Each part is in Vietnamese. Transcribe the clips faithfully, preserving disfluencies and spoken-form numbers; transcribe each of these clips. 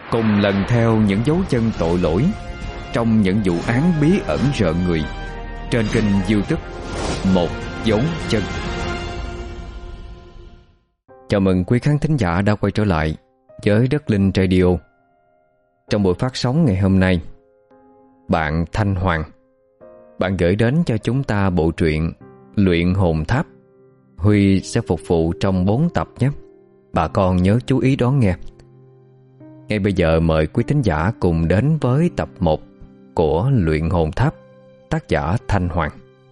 cùng lần theo những dấu chân tội lỗi trong những vụ án bí ẩn rợn người trên kênh YouTube Một Dấu Chân. Chào mừng quý khán thính giả đã quay trở lại với Đất Linh Radio. Trong buổi phát sóng ngày hôm nay, bạn Thanh Hoàng, bạn gửi đến cho chúng ta bộ truyện Luyện Hồn Tháp. Huy sẽ phục vụ trong bốn tập nhé. Bà con nhớ chú ý đón nghe. Ngay bây giờ mời quý thính giả cùng đến với tập một của Luyện Hồn Tháp, tác giả Thanh Hoàng.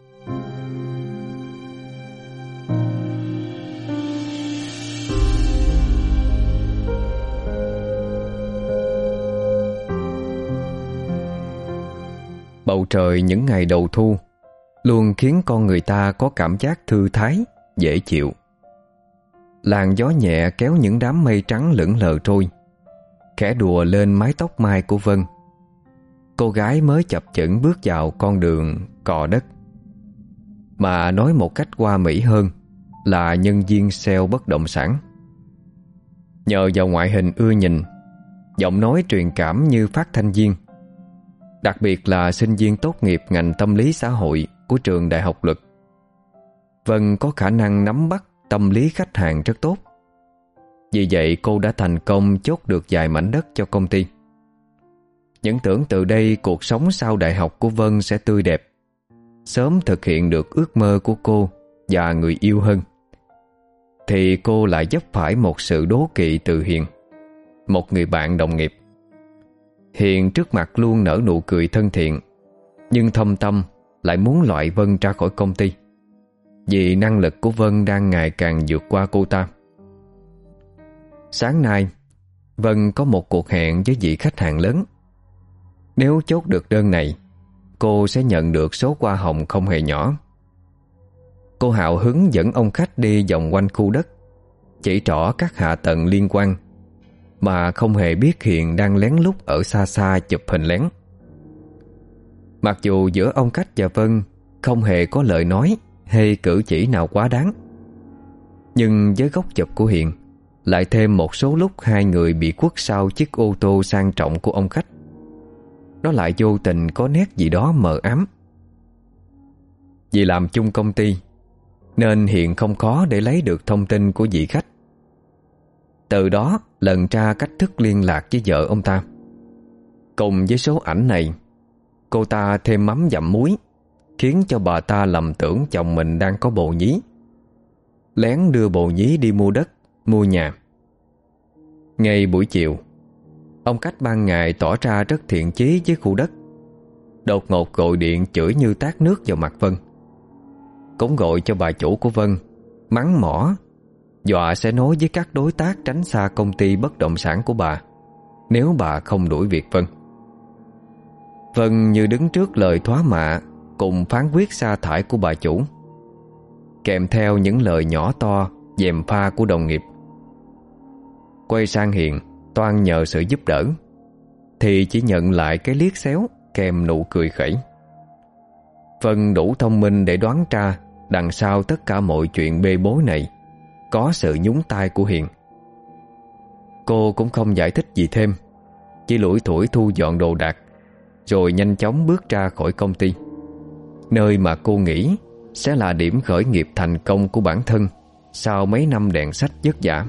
Bầu trời những ngày đầu thu luôn khiến con người ta có cảm giác thư thái, dễ chịu. Làn gió nhẹ kéo những đám mây trắng lững lờ trôi, khẽ đùa lên mái tóc mai của Vân. Cô gái mới chập chững bước vào con đường cò đất, mà nói một cách hoa mỹ hơn là nhân viên sale bất động sản. Nhờ vào ngoại hình ưa nhìn, giọng nói truyền cảm như phát thanh viên, đặc biệt là sinh viên tốt nghiệp ngành tâm lý xã hội của trường Đại học Luật, Vân có khả năng nắm bắt tâm lý khách hàng rất tốt. Vì vậy cô đã thành công chốt được vài mảnh đất cho công ty. Những tưởng từ đây cuộc sống sau đại học của Vân sẽ tươi đẹp, sớm thực hiện được ước mơ của cô và người yêu hơn, thì cô lại vấp phải một sự đố kỵ từ Hiền, một người bạn đồng nghiệp. Hiền trước mặt luôn nở nụ cười thân thiện, nhưng thâm tâm lại muốn loại Vân ra khỏi công ty, vì năng lực của Vân đang ngày càng vượt qua cô ta. Sáng nay, Vân có một cuộc hẹn với vị khách hàng lớn. Nếu chốt được đơn này, cô sẽ nhận được số hoa hồng không hề nhỏ. Cô hào hứng dẫn ông khách đi vòng quanh khu đất, chỉ trỏ các hạ tầng liên quan, mà không hề biết Hiền đang lén lút ở xa xa chụp hình lén. Mặc dù giữa ông khách và Vân không hề có lời nói hay cử chỉ nào quá đáng, nhưng với góc chụp của Hiền lại thêm một số lúc hai người bị quất sau chiếc ô tô sang trọng của ông khách. Nó lại vô tình có nét gì đó mờ ám. Vì làm chung công ty nên Hiền không khó để lấy được thông tin của vị khách, từ đó lần ra cách thức liên lạc với vợ ông ta. Cùng với số ảnh này, cô ta thêm mắm dặm muối, khiến cho bà ta lầm tưởng chồng mình đang có bồ nhí, lén đưa bồ nhí đi mua đất, mua nhà. Ngay buổi chiều, ông khách ban ngày tỏ ra rất thiện chí với khu đất, đột ngột gọi điện chửi như tát nước vào mặt Vân. Cũng gọi cho bà chủ của Vân, mắng mỏ, dọa sẽ nói với các đối tác tránh xa công ty bất động sản của bà nếu bà không đuổi việc Vân. Vân như đứng trước lời thóa mạ cùng phán quyết sa thải của bà chủ, kèm theo những lời nhỏ to gièm pha của đồng nghiệp. Quay sang Hiền toan nhờ sự giúp đỡ, thì chỉ nhận lại cái liếc xéo kèm nụ cười khẩy. Vân đủ thông minh để đoán ra đằng sau tất cả mọi chuyện bê bối này có sự nhúng tay của Hiền. Cô cũng không giải thích gì thêm, chỉ lủi thủi thu dọn đồ đạc, rồi nhanh chóng bước ra khỏi công ty, nơi mà cô nghĩ sẽ là điểm khởi nghiệp thành công của bản thân sau mấy năm đèn sách vất vả.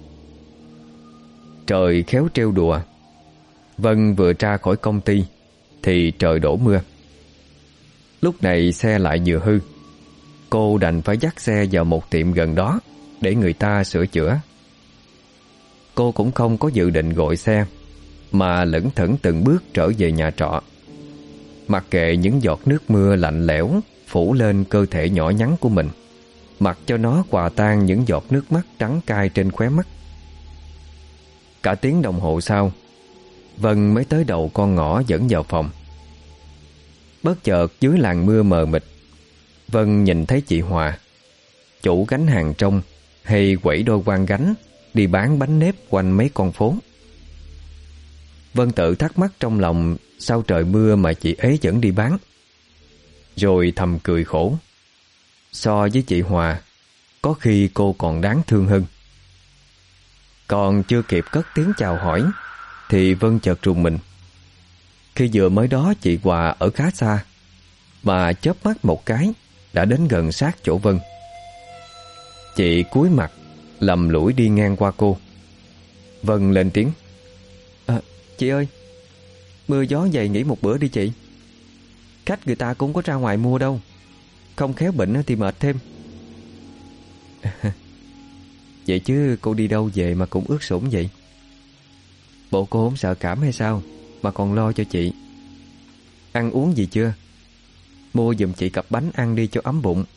Trời khéo trêu đùa, Vân vừa ra khỏi công ty thì trời đổ mưa. Lúc này xe lại vừa hư, cô đành phải dắt xe vào một tiệm gần đó để người ta sửa chữa. Cô cũng không có dự định gọi xe, mà lững thững từng bước trở về nhà trọ, mặc kệ những giọt nước mưa lạnh lẽo phủ lên cơ thể nhỏ nhắn của mình, mặc cho nó hòa tan những giọt nước mắt trắng cay trên khóe mắt. Cả tiếng đồng hồ sau, Vân mới tới đầu con ngõ dẫn vào phòng. Bất chợt dưới làn mưa mờ mịt, Vân nhìn thấy chị Hòa, chủ gánh hàng trong hay quẩy đôi quan gánh đi bán bánh nếp quanh mấy con phố. Vân tự thắc mắc trong lòng sao trời mưa mà chị ấy vẫn đi bán, rồi thầm cười khổ. So với chị Hòa, có khi cô còn đáng thương hơn. Còn chưa kịp cất tiếng chào hỏi thì Vân chợt rùng mình. Khi vừa mới đó chị Hòa ở khá xa, mà chớp mắt một cái đã đến gần sát chỗ Vân. Chị cúi mặt lầm lũi đi ngang qua cô. Vân lên tiếng: à, Chị ơi, mưa gió vậy nghỉ một bữa đi chị. Khách người ta cũng có ra ngoài mua đâu, không khéo bệnh thì mệt thêm. Vậy chứ cô đi đâu về mà cũng ướt sũng vậy? Bộ cô không sợ cảm hay sao mà còn lo cho chị? Ăn uống gì chưa? Mua giùm chị cặp bánh ăn đi cho ấm bụng.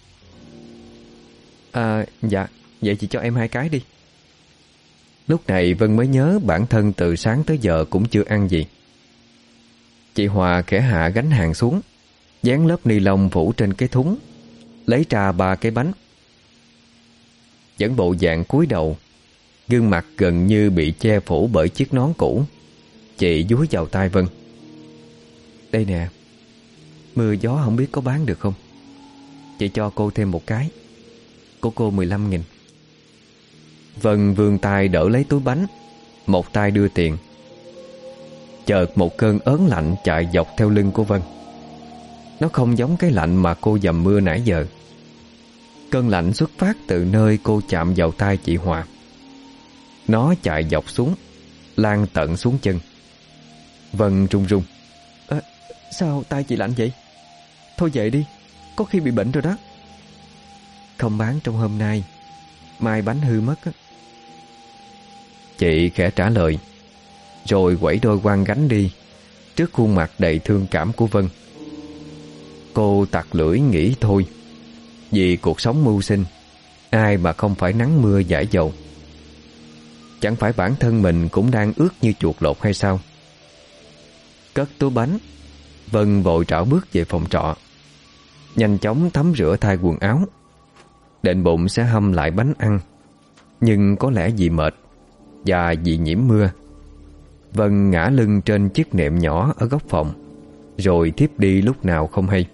À dạ, vậy chị cho em hai cái đi. Lúc này Vân mới nhớ bản thân từ sáng tới giờ cũng chưa ăn gì. Chị Hòa khẽ hạ gánh hàng xuống, dán lớp ni lông phủ trên cái thúng, lấy ra ba cái bánh. Vẫn bộ dạng cúi đầu, gương mặt gần như bị che phủ bởi chiếc nón cũ. Chị dúi vào tay Vân: Đây nè, mưa gió không biết có bán được không? Chị cho cô thêm một cái, của cô mười lăm nghìn. Vân vươn tay đỡ lấy túi bánh, một tay đưa tiền. Chợt một cơn ớn lạnh chạy dọc theo lưng của Vân. Nó không giống cái lạnh mà cô dầm mưa nãy giờ. Cơn lạnh xuất phát từ nơi cô chạm vào tay chị Hòa. Nó chạy dọc xuống, lan tận xuống chân. Vân run run: à, Sao tay chị lạnh vậy? Thôi về đi, có khi bị bệnh rồi đó. Không bán trong hôm nay, mai bánh hư mất á. Chị khẽ trả lời, rồi quẩy đôi quang gánh đi trước khuôn mặt đầy thương cảm của Vân. Cô tặc lưỡi nghĩ thôi, vì cuộc sống mưu sinh, ai mà không phải nắng mưa dãi dầu. Chẳng phải bản thân mình cũng đang ướt như chuột lột hay sao? Cất túi bánh, Vân vội trảo bước về phòng trọ, nhanh chóng tắm rửa thay quần áo, định bụng sẽ hâm lại bánh ăn. Nhưng có lẽ vì mệt và vì nhiễm mưa, Vân ngã lưng trên chiếc nệm nhỏ ở góc phòng, rồi thiếp đi lúc nào không hay.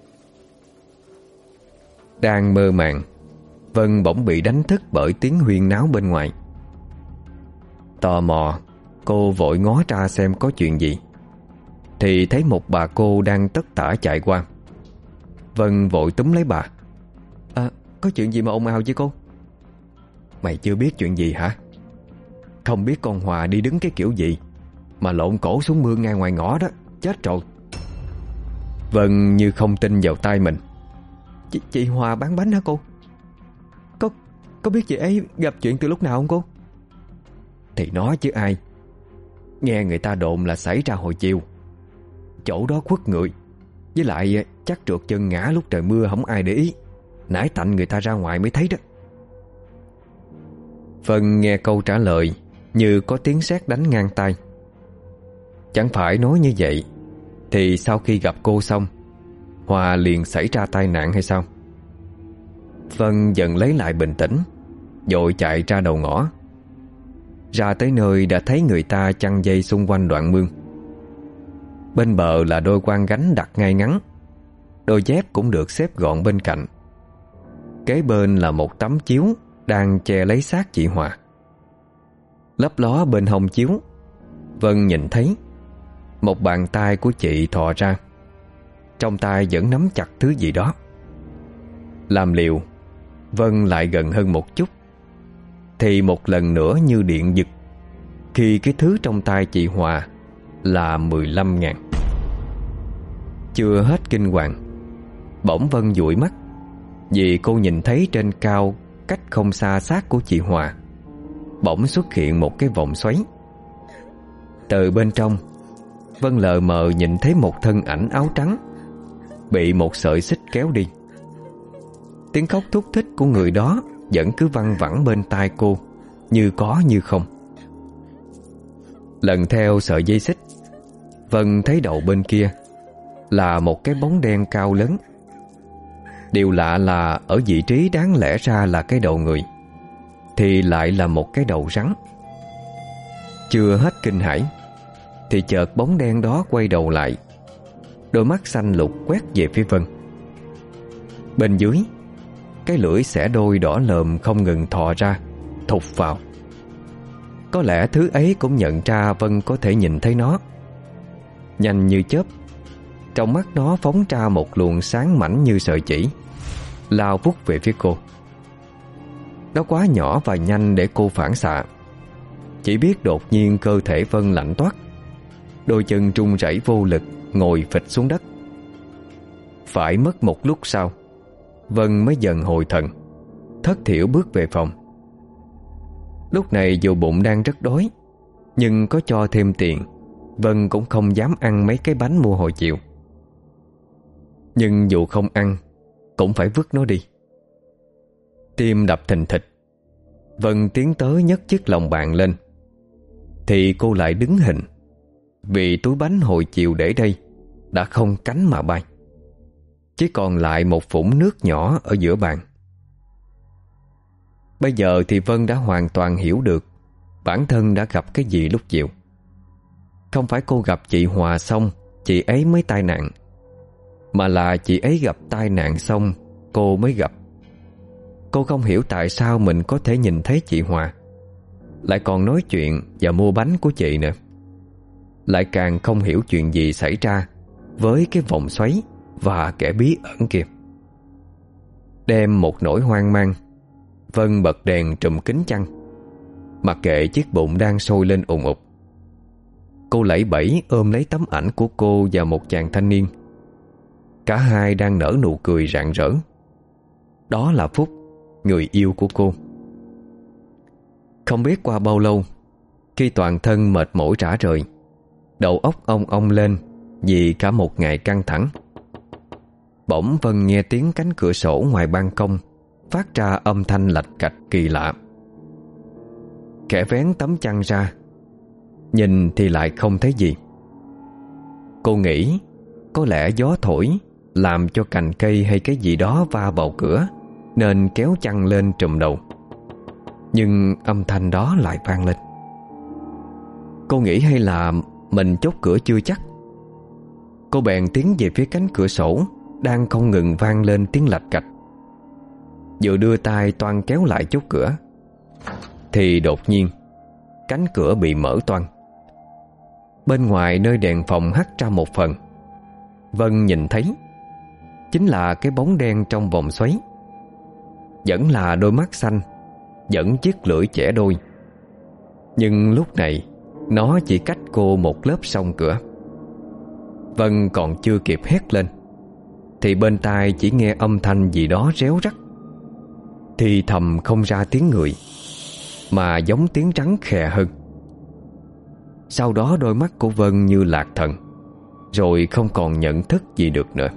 Đang mơ màng, Vân bỗng bị đánh thức bởi tiếng huyên náo bên ngoài. Tò mò, cô vội ngó ra xem có chuyện gì, thì thấy một bà cô đang tất tả chạy qua. Vân vội túm lấy bà: À, có chuyện gì mà ồn ào với cô? Mày chưa biết chuyện gì hả? Không biết con Hòa đi đứng cái kiểu gì mà lộn cổ xuống mương ngay ngoài ngõ đó, chết rồi. Vân như không tin vào tai mình: Chị, chị Hòa bán bánh hả cô? Có có biết chị ấy gặp chuyện từ lúc nào không cô? Thì nói chứ ai. Nghe người ta đồn là xảy ra hồi chiều. Chỗ đó khuất người, với lại chắc trượt chân ngã lúc trời mưa không ai để ý, nãy tạnh người ta ra ngoài mới thấy đó. Vân nghe câu trả lời như có tiếng sét đánh ngang tai. Chẳng phải nói như vậy thì sau khi gặp cô xong, Hòa liền xảy ra tai nạn hay sao? Vân dần lấy lại bình tĩnh, vội chạy ra đầu ngõ. Ra tới nơi đã thấy người ta chăn dây xung quanh đoạn mương. Bên bờ là đôi quan gánh đặt ngay ngắn, đôi dép cũng được xếp gọn bên cạnh. Kế bên là một tấm chiếu đang che lấy xác chị Hòa. Lấp ló bên hông chiếu, Vân nhìn thấy một bàn tay của chị thò ra, trong tay vẫn nắm chặt thứ gì đó. Làm liều, Vân lại gần hơn một chút, thì một lần nữa như điện giật, khi cái thứ trong tay chị Hòa là mười lăm ngàn. Chưa hết kinh hoàng, bỗng Vân dụi mắt, vì cô nhìn thấy trên cao, cách không xa xác của chị Hòa, bỗng xuất hiện một cái vòng xoáy. Từ bên trong, Vân lờ mờ nhìn thấy một thân ảnh áo trắng bị một sợi xích kéo đi. Tiếng khóc thúc thích của người đó vẫn cứ văng vẳng bên tai cô, như có như không. Lần theo sợi dây xích, Vân thấy đầu bên kia là một cái bóng đen cao lớn. Điều lạ là ở vị trí đáng lẽ ra là cái đầu người thì lại là một cái đầu rắn. Chưa hết kinh hãi thì chợt bóng đen đó quay đầu lại, đôi mắt xanh lục quét về phía Vân. Bên dưới, cái lưỡi xẻ đôi đỏ lờm không ngừng thò ra, thụt vào. Có lẽ thứ ấy cũng nhận ra Vân có thể nhìn thấy nó. Nhanh như chớp, trong mắt nó phóng ra một luồng sáng mảnh như sợi chỉ, lao vút về phía cô. Nó quá nhỏ và nhanh để cô phản xạ. Chỉ biết đột nhiên cơ thể Vân lạnh toát, đôi chân run rẩy vô lực ngồi phịch xuống đất. Phải mất một lúc sau, Vân mới dần hồi thần, thất thiểu bước về phòng. Lúc này dù bụng đang rất đói, nhưng có cho thêm tiền, Vân cũng không dám ăn mấy cái bánh mua hồi chiều. Nhưng dù không ăn, cũng phải vứt nó đi. Tim đập thình thịch, Vân tiến tới nhấc chiếc lồng bàn lên, thì cô lại đứng hình, vì túi bánh hồi chiều để đây đã không cánh mà bay, chỉ còn lại một vũng nước nhỏ ở giữa bàn. Bây giờ thì Vân đã hoàn toàn hiểu được bản thân đã gặp cái gì lúc chiều. Không phải cô gặp chị Hòa xong chị ấy mới tai nạn, mà là chị ấy gặp tai nạn xong cô mới gặp. Cô không hiểu tại sao mình có thể nhìn thấy chị Hòa, lại còn nói chuyện và mua bánh của chị nữa. Lại càng không hiểu chuyện gì xảy ra với cái vòng xoáy và kẻ bí ẩn kia. Đem một nỗi hoang mang, Vân bật đèn trùm kín chăn, mặc kệ chiếc bụng đang sôi lên ùn ụt. Cô lẫy bẫy ôm lấy tấm ảnh của cô và một chàng thanh niên. Cả hai đang nở nụ cười rạng rỡ. Đó là Phúc, người yêu của cô. Không biết qua bao lâu, khi toàn thân mệt mỏi rã rời, đầu óc ong ong lên vì cả một ngày căng thẳng, bỗng Vân nghe tiếng cánh cửa sổ ngoài ban công phát ra âm thanh lạch cạch kỳ lạ. Khẽ vén tấm chăn ra, nhìn thì lại không thấy gì. Cô nghĩ có lẽ gió thổi làm cho cành cây hay cái gì đó va vào cửa, nên kéo chăn lên trùm đầu. Nhưng âm thanh đó lại vang lên. Cô nghĩ hay là mình chốt cửa chưa chắc. Cô bèn tiến về phía cánh cửa sổ đang không ngừng vang lên tiếng lạch cạch. Vừa đưa tay toan kéo lại chốt cửa, thì đột nhiên cánh cửa bị mở toang. Bên ngoài nơi đèn phòng hắt ra một phần, Vân nhìn thấy chính là cái bóng đen trong vòng xoáy. Vẫn là đôi mắt xanh, vẫn chiếc lưỡi chẻ đôi. Nhưng lúc này nó chỉ cách cô một lớp song cửa. Vân còn chưa kịp hét lên, thì bên tai chỉ nghe âm thanh gì đó réo rắt, thì thầm không ra tiếng người, mà giống tiếng rắn khè hơn. Sau đó đôi mắt của Vân như lạc thần, rồi không còn nhận thức gì được nữa.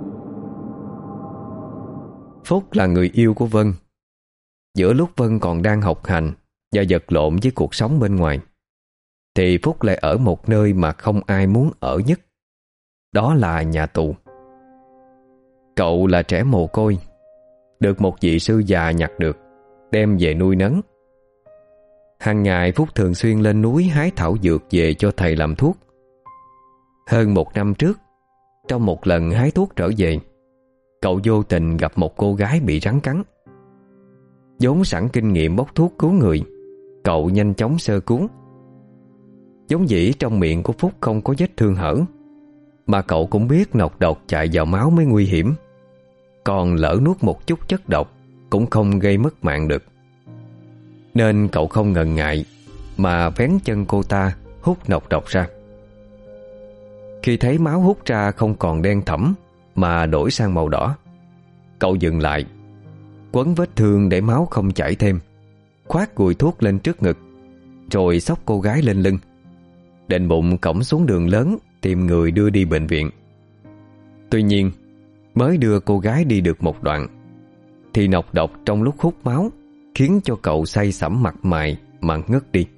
Phúc là người yêu của Vân. Giữa lúc Vân còn đang học hành và vật lộn với cuộc sống bên ngoài, thì Phúc lại ở một nơi mà không ai muốn ở nhất. Đó là nhà tù. Cậu là trẻ mồ côi, được một vị sư già nhặt được, đem về nuôi nấng. Hàng ngày Phúc thường xuyên lên núi hái thảo dược về cho thầy làm thuốc. Hơn một năm trước, trong một lần hái thuốc trở về, cậu vô tình gặp một cô gái bị rắn cắn. Vốn sẵn kinh nghiệm bốc thuốc cứu người, cậu nhanh chóng sơ cứu. Giống dĩ trong miệng của Phúc không có vết thương hở, mà cậu cũng biết nọc độc chạy vào máu mới nguy hiểm, còn lỡ nuốt một chút chất độc cũng không gây mất mạng được. Nên cậu không ngần ngại mà vén chân cô ta hút nọc độc ra. Khi thấy máu hút ra không còn đen thẫm mà đổi sang màu đỏ, cậu dừng lại, quấn vết thương để máu không chảy thêm, khoác gùi thuốc lên trước ngực, rồi xốc cô gái lên lưng, định bụng cõng xuống đường lớn tìm người đưa đi bệnh viện. Tuy nhiên, mới đưa cô gái đi được một đoạn, thì nọc độc trong lúc hút máu khiến cho cậu say sẩm mặt mày mà ngất đi.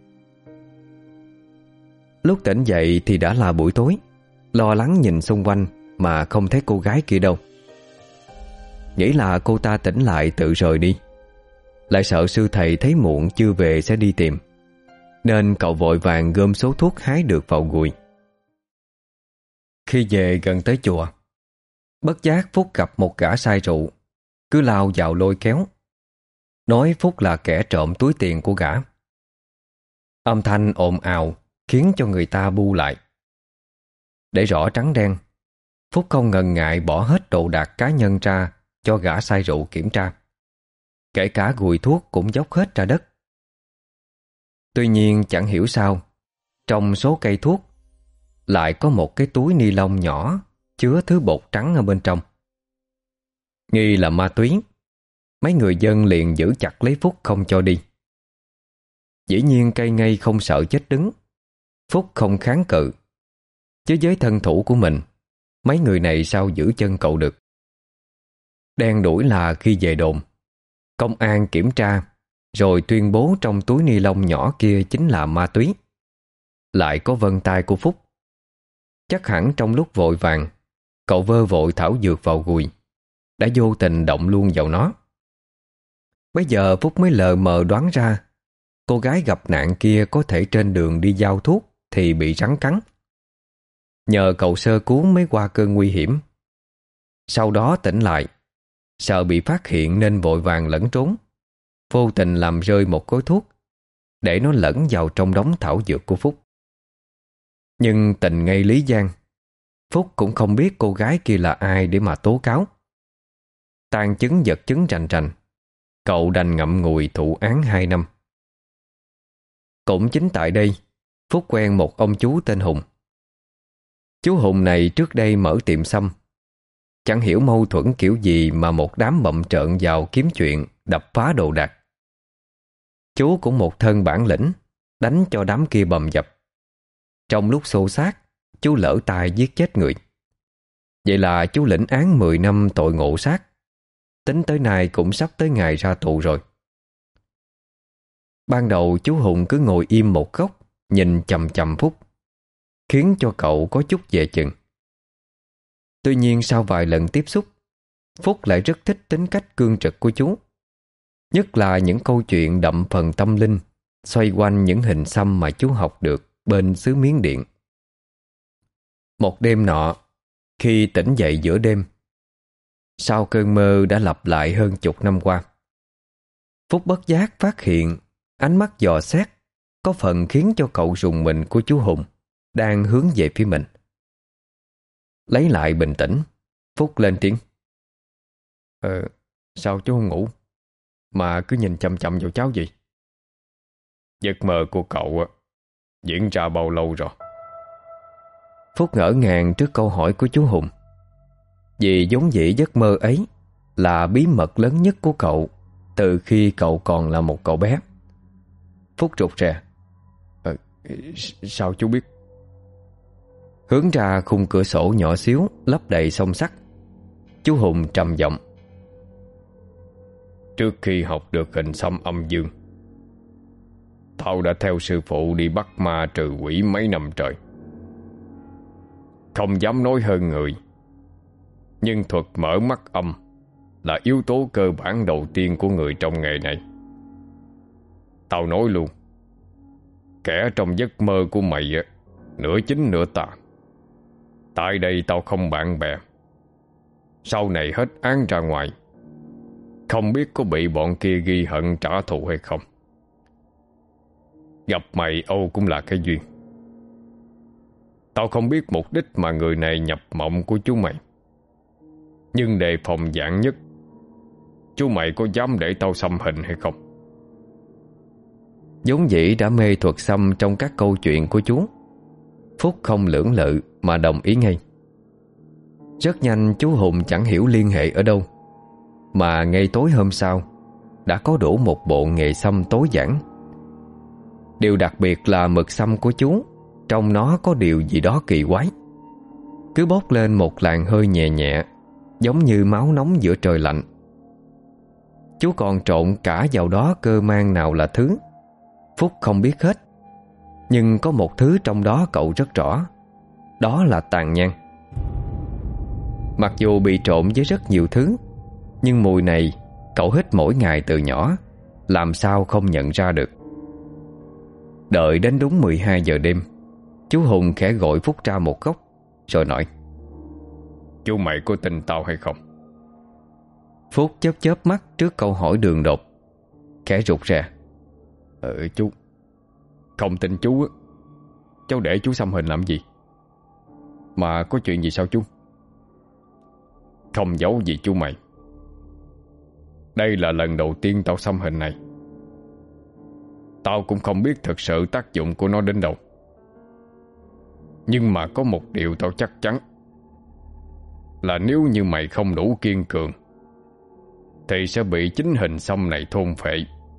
Lúc tỉnh dậy thì đã là buổi tối, lo lắng nhìn xung quanh mà không thấy cô gái kia đâu. Nghĩ là cô ta tỉnh lại tự rời đi, lại sợ sư thầy thấy muộn chưa về sẽ đi tìm, nên cậu vội vàng gom số thuốc hái được vào gùi. Khi về gần tới chùa, bất giác Phúc gặp một gã say rượu, cứ lao vào lôi kéo, nói Phúc là kẻ trộm túi tiền của gã. Âm thanh ồn ào khiến cho người ta bu lại. Để rõ trắng đen, Phúc không ngần ngại bỏ hết đồ đạc cá nhân ra cho gã say rượu kiểm tra. Kể cả gùi thuốc cũng dốc hết ra đất. Tuy nhiên chẳng hiểu sao, trong số cây thuốc lại có một cái túi ni lông nhỏ chứa thứ bột trắng ở bên trong. Nghi là ma túy, mấy người dân liền giữ chặt lấy Phúc không cho đi. Dĩ nhiên cây ngây không sợ chết đứng, Phúc không kháng cự. Chứ với thân thủ của mình, mấy người này sao giữ chân cậu được. Đen đuổi là khi về đồn, công an kiểm tra rồi tuyên bố trong túi ni lông nhỏ kia chính là ma túy. Lại có vân tay của Phúc. Chắc hẳn trong lúc vội vàng, cậu vơ vội thảo dược vào gùi, đã vô tình động luôn vào nó. Bây giờ Phúc mới lờ mờ đoán ra cô gái gặp nạn kia có thể trên đường đi giao thuốc thì bị rắn cắn. Nhờ cậu sơ cứu mới qua cơn nguy hiểm. Sau đó tỉnh lại, sợ bị phát hiện nên vội vàng lẫn trốn, vô tình làm rơi một gói thuốc để nó lẫn vào trong đống thảo dược của Phúc. Nhưng tình ngay lý gian, Phúc cũng không biết cô gái kia là ai để mà tố cáo. Tàn chứng vật chứng rành rành, cậu đành ngậm ngùi thụ án hai năm. Cũng chính tại đây, Phúc quen một ông chú tên Hùng. Chú Hùng này trước đây mở tiệm xăm. Chẳng hiểu mâu thuẫn kiểu gì mà một đám bậm trợn vào kiếm chuyện, đập phá đồ đạc. Chú cũng một thân bản lĩnh, đánh cho đám kia bầm dập. Trong lúc xô xát, chú lỡ tay giết chết người. Vậy là chú lĩnh án mười năm tội ngộ sát. Tính tới nay cũng sắp tới ngày ra tù rồi. Ban đầu chú Hùng cứ ngồi im một góc, nhìn chằm chằm Phúc, khiến cho cậu có chút dè chừng. Tuy nhiên sau vài lần tiếp xúc, Phúc lại rất thích tính cách cương trực của chú. Nhất là những câu chuyện đậm phần tâm linh xoay quanh những hình xăm mà chú học được bên xứ Miến Điện. Một đêm nọ, khi tỉnh dậy giữa đêm, sau cơn mơ đã lặp lại hơn chục năm qua, Phúc bất giác phát hiện ánh mắt dò xét có phần khiến cho cậu rùng mình của chú Hùng đang hướng về phía mình. Lấy lại bình tĩnh, Phúc lên tiếng: Ờ, sao chú không ngủ mà cứ nhìn chằm chằm vào cháu gì? Giấc mơ của cậu diễn ra bao lâu rồi? Phúc ngỡ ngàng trước câu hỏi của chú Hùng. Vì vốn dĩ giấc mơ ấy là bí mật lớn nhất của cậu từ khi cậu còn là một cậu bé. Phúc rụt rè: Ờ, sao chú biết? Hướng ra khung cửa sổ nhỏ xíu lấp đầy song sắt, chú Hùng trầm giọng: Trước khi học được hình xăm âm dương, tao đã theo sư phụ đi bắt ma trừ quỷ mấy năm trời. Không dám nói hơn người, nhưng thuật mở mắt âm là yếu tố cơ bản đầu tiên của người trong nghề này. Tao nói luôn, kẻ trong giấc mơ của mày nửa chính nửa tà. Tại đây tao không bạn bè. Sau này hết án ra ngoài, không biết có bị bọn kia ghi hận trả thù hay không. Gặp mày Âu cũng là cái duyên. Tao không biết mục đích mà người này nhập mộng của chú mày, nhưng đề phòng vạn nhất, chú mày có dám để tao xăm hình hay không? Vốn dĩ đã mê thuật xăm trong các câu chuyện của chú, Phúc không lưỡng lự mà đồng ý ngay. Rất nhanh chú Hùng chẳng hiểu liên hệ ở đâu, mà ngay tối hôm sau đã có đủ một bộ nghề xăm tối giản. Điều đặc biệt là mực xăm của chú, trong nó có điều gì đó kỳ quái. Cứ bốc lên một làn hơi nhẹ nhẹ, giống như máu nóng giữa trời lạnh. Chú còn trộn cả vào đó cơ mang nào là thứ Phúc không biết hết. Nhưng có một thứ trong đó cậu rất rõ, đó là tàn nhang. Mặc dù bị trộn với rất nhiều thứ, nhưng mùi này cậu hít mỗi ngày từ nhỏ, làm sao không nhận ra được. Đợi đến đúng mười hai giờ đêm, chú Hùng khẽ gọi Phúc ra một góc, rồi nói: Chú mày có tin tao hay không? Phúc chớp chớp mắt trước câu hỏi đường đột, khẽ rụt rè: Ờ chú Không tin chú á, cháu để chú xăm hình làm gì? Mà có chuyện gì sao chú? Không giấu gì chú mày. Đây là lần đầu tiên tao xăm hình này. Tao cũng không biết thực sự tác dụng của nó đến đâu. Nhưng mà có một điều tao chắc chắn, là nếu như mày không đủ kiên cường thì sẽ bị chính hình xăm này thôn phệ.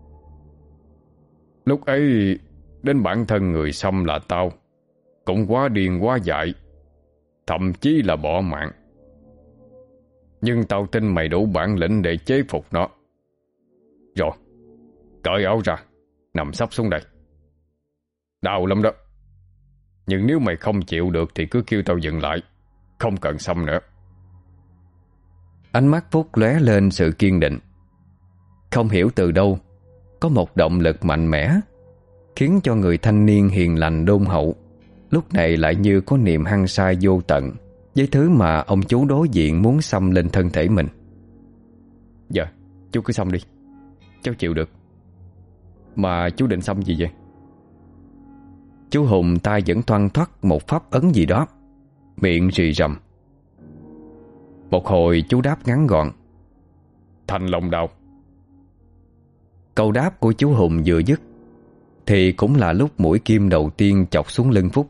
Lúc ấy đến bản thân người xăm là tao cũng quá điên quá dại, thậm chí là bỏ mạng. Nhưng tao tin mày đủ bản lĩnh để chế phục nó. Rồi, cởi áo ra, nằm sấp xuống đây. Đau lắm đó. Nhưng nếu mày không chịu được thì cứ kêu tao dừng lại, không cần xăm nữa. Ánh mắt Phúc lóe lên sự kiên định. Không hiểu từ đâu có một động lực mạnh mẽ khiến cho người thanh niên hiền lành đôn hậu lúc này lại như có niềm hăng say vô tận với thứ mà ông chú đối diện muốn xăm lên thân thể mình. Dạ, chú cứ xăm đi, cháu chịu được. Mà chú định xăm gì vậy? Chú Hùng tay vẫn thoăn thoắt một pháp ấn gì đó, miệng rì rầm. Một hồi chú đáp ngắn gọn: Thanh Long Đao. Câu đáp của chú Hùng vừa dứt thì cũng là lúc mũi kim đầu tiên chọc xuống lưng Phúc.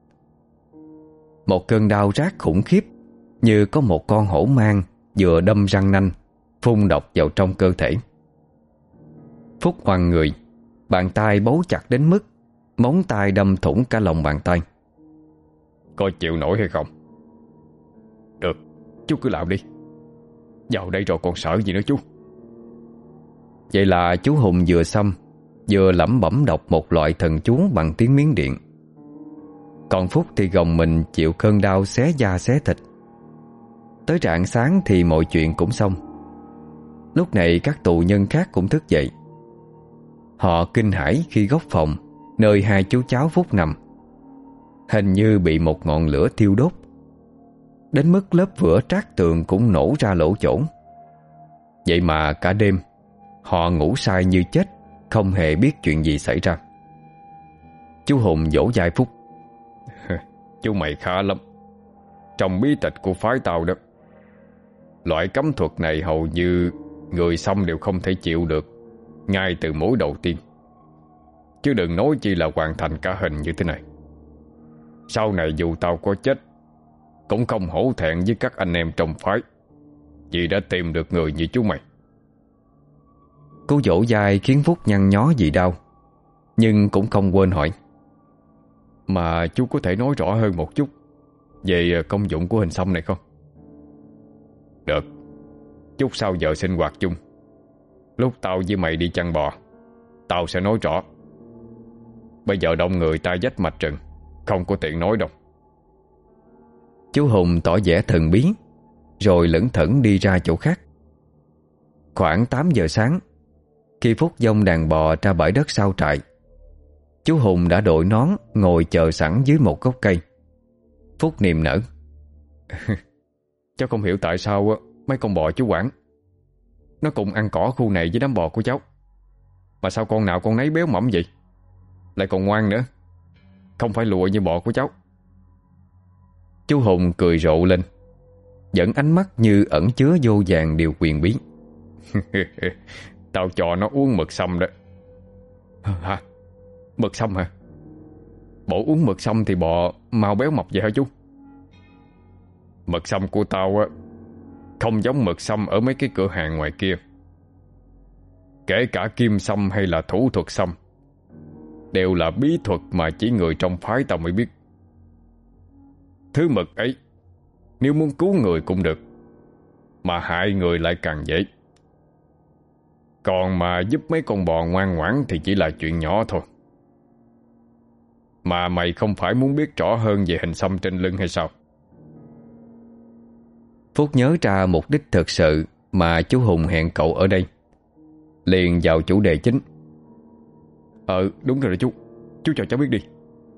Một cơn đau rát khủng khiếp, như có một con hổ mang vừa đâm răng nanh phun độc vào trong cơ thể. Phúc hoằng người, bàn tay bấu chặt đến mức móng tay đâm thủng cả lòng bàn tay. Coi chịu nổi hay không? Được, chú cứ làm đi. Vào đây rồi còn sợ gì nữa chú? Vậy là chú Hùng vừa xăm vừa lẩm bẩm đọc một loại thần chú bằng tiếng Miến Điện. Còn Phúc thì gồng mình chịu cơn đau xé da xé thịt. Tới rạng sáng thì mọi chuyện cũng xong. Lúc này các tù nhân khác cũng thức dậy. Họ kinh hãi khi góc phòng nơi hai chú cháu Phúc nằm hình như bị một ngọn lửa thiêu đốt, đến mức lớp vữa trát tường cũng nổ ra lỗ chỗ. Vậy mà cả đêm họ ngủ say như chết, không hề biết chuyện gì xảy ra. Chú Hùng vỗ vai Phúc: Chú mày khá lắm. Trong bí tịch của phái tao đó, loại cấm thuật này hầu như người xăm đều không thể chịu được ngay từ mối đầu tiên, chứ đừng nói chi là hoàn thành cả hình như thế này. Sau này dù tao có chết cũng không hổ thẹn với các anh em trong phái, vì đã tìm được người như chú mày. Cô vỗ vai khiến Phúc nhăn nhó vì đau, nhưng cũng không quên hỏi: Mà chú có thể nói rõ hơn một chút về công dụng của hình xăm này không? Được, chút sau giờ sinh hoạt chung, lúc tao với mày đi chăn bò, tao sẽ nói rõ. Bây giờ đông người ta dách mạch rừng, không có tiện nói đâu. Chú Hùng tỏ vẻ thần bí, rồi lững thững đi ra chỗ khác. Khoảng tám giờ sáng, khi Phúc dông đàn bò ra bãi đất sau trại, chú Hùng đã đội nón ngồi chờ sẵn dưới một gốc cây. Phúc niềm nở: Cháu không hiểu tại sao mấy con bò chú quản nó cùng ăn cỏ khu này với đám bò của cháu, mà sao con nào con nấy béo mẫm vậy, lại còn ngoan nữa, không phải lùa như bò của cháu. Chú Hùng cười rộ lên, dẫn ánh mắt như ẩn chứa vô vàn điều quyền bí. Tao cho nó uống mực xăm đó. Hả? Mực xăm hả? Bộ uống mực xăm thì bò mau béo mập vậy hả chú? Mực xăm của tao á không giống mực xăm ở mấy cái cửa hàng ngoài kia. Kể cả kim xăm hay là thủ thuật xăm đều là bí thuật mà chỉ người trong phái tao mới biết. Thứ mực ấy nếu muốn cứu người cũng được, mà hại người lại càng dễ. Còn mà giúp mấy con bò ngoan ngoãn thì chỉ là chuyện nhỏ thôi. Mà mày không phải muốn biết rõ hơn về hình xăm trên lưng hay sao? Phúc nhớ ra mục đích thực sự mà chú Hùng hẹn cậu ở đây, liền vào chủ đề chính. Ờ đúng rồi đó chú. Chú cho cháu biết đi.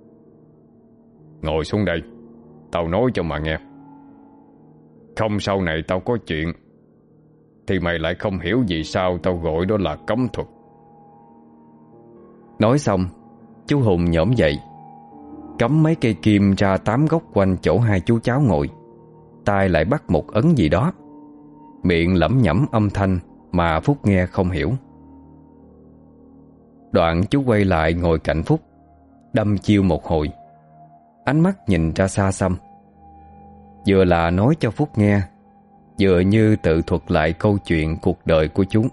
Ngồi xuống đây, tao nói cho mà nghe. Không sau này tao có chuyện thì mày lại không hiểu vì sao tao gọi đó là cấm thuật. Nói xong, Chú Hùng nhổm dậy, cắm mấy cây kim ra tám góc quanh chỗ hai chú cháu ngồi, tay lại bắt một ấn gì đó, miệng lẩm nhẩm âm thanh mà Phúc nghe không hiểu. Đoạn chú quay lại ngồi cạnh Phúc, đâm chiêu một hồi, ánh mắt nhìn ra xa xăm, vừa là nói cho Phúc nghe, vừa như tự thuật lại câu chuyện cuộc đời của chú.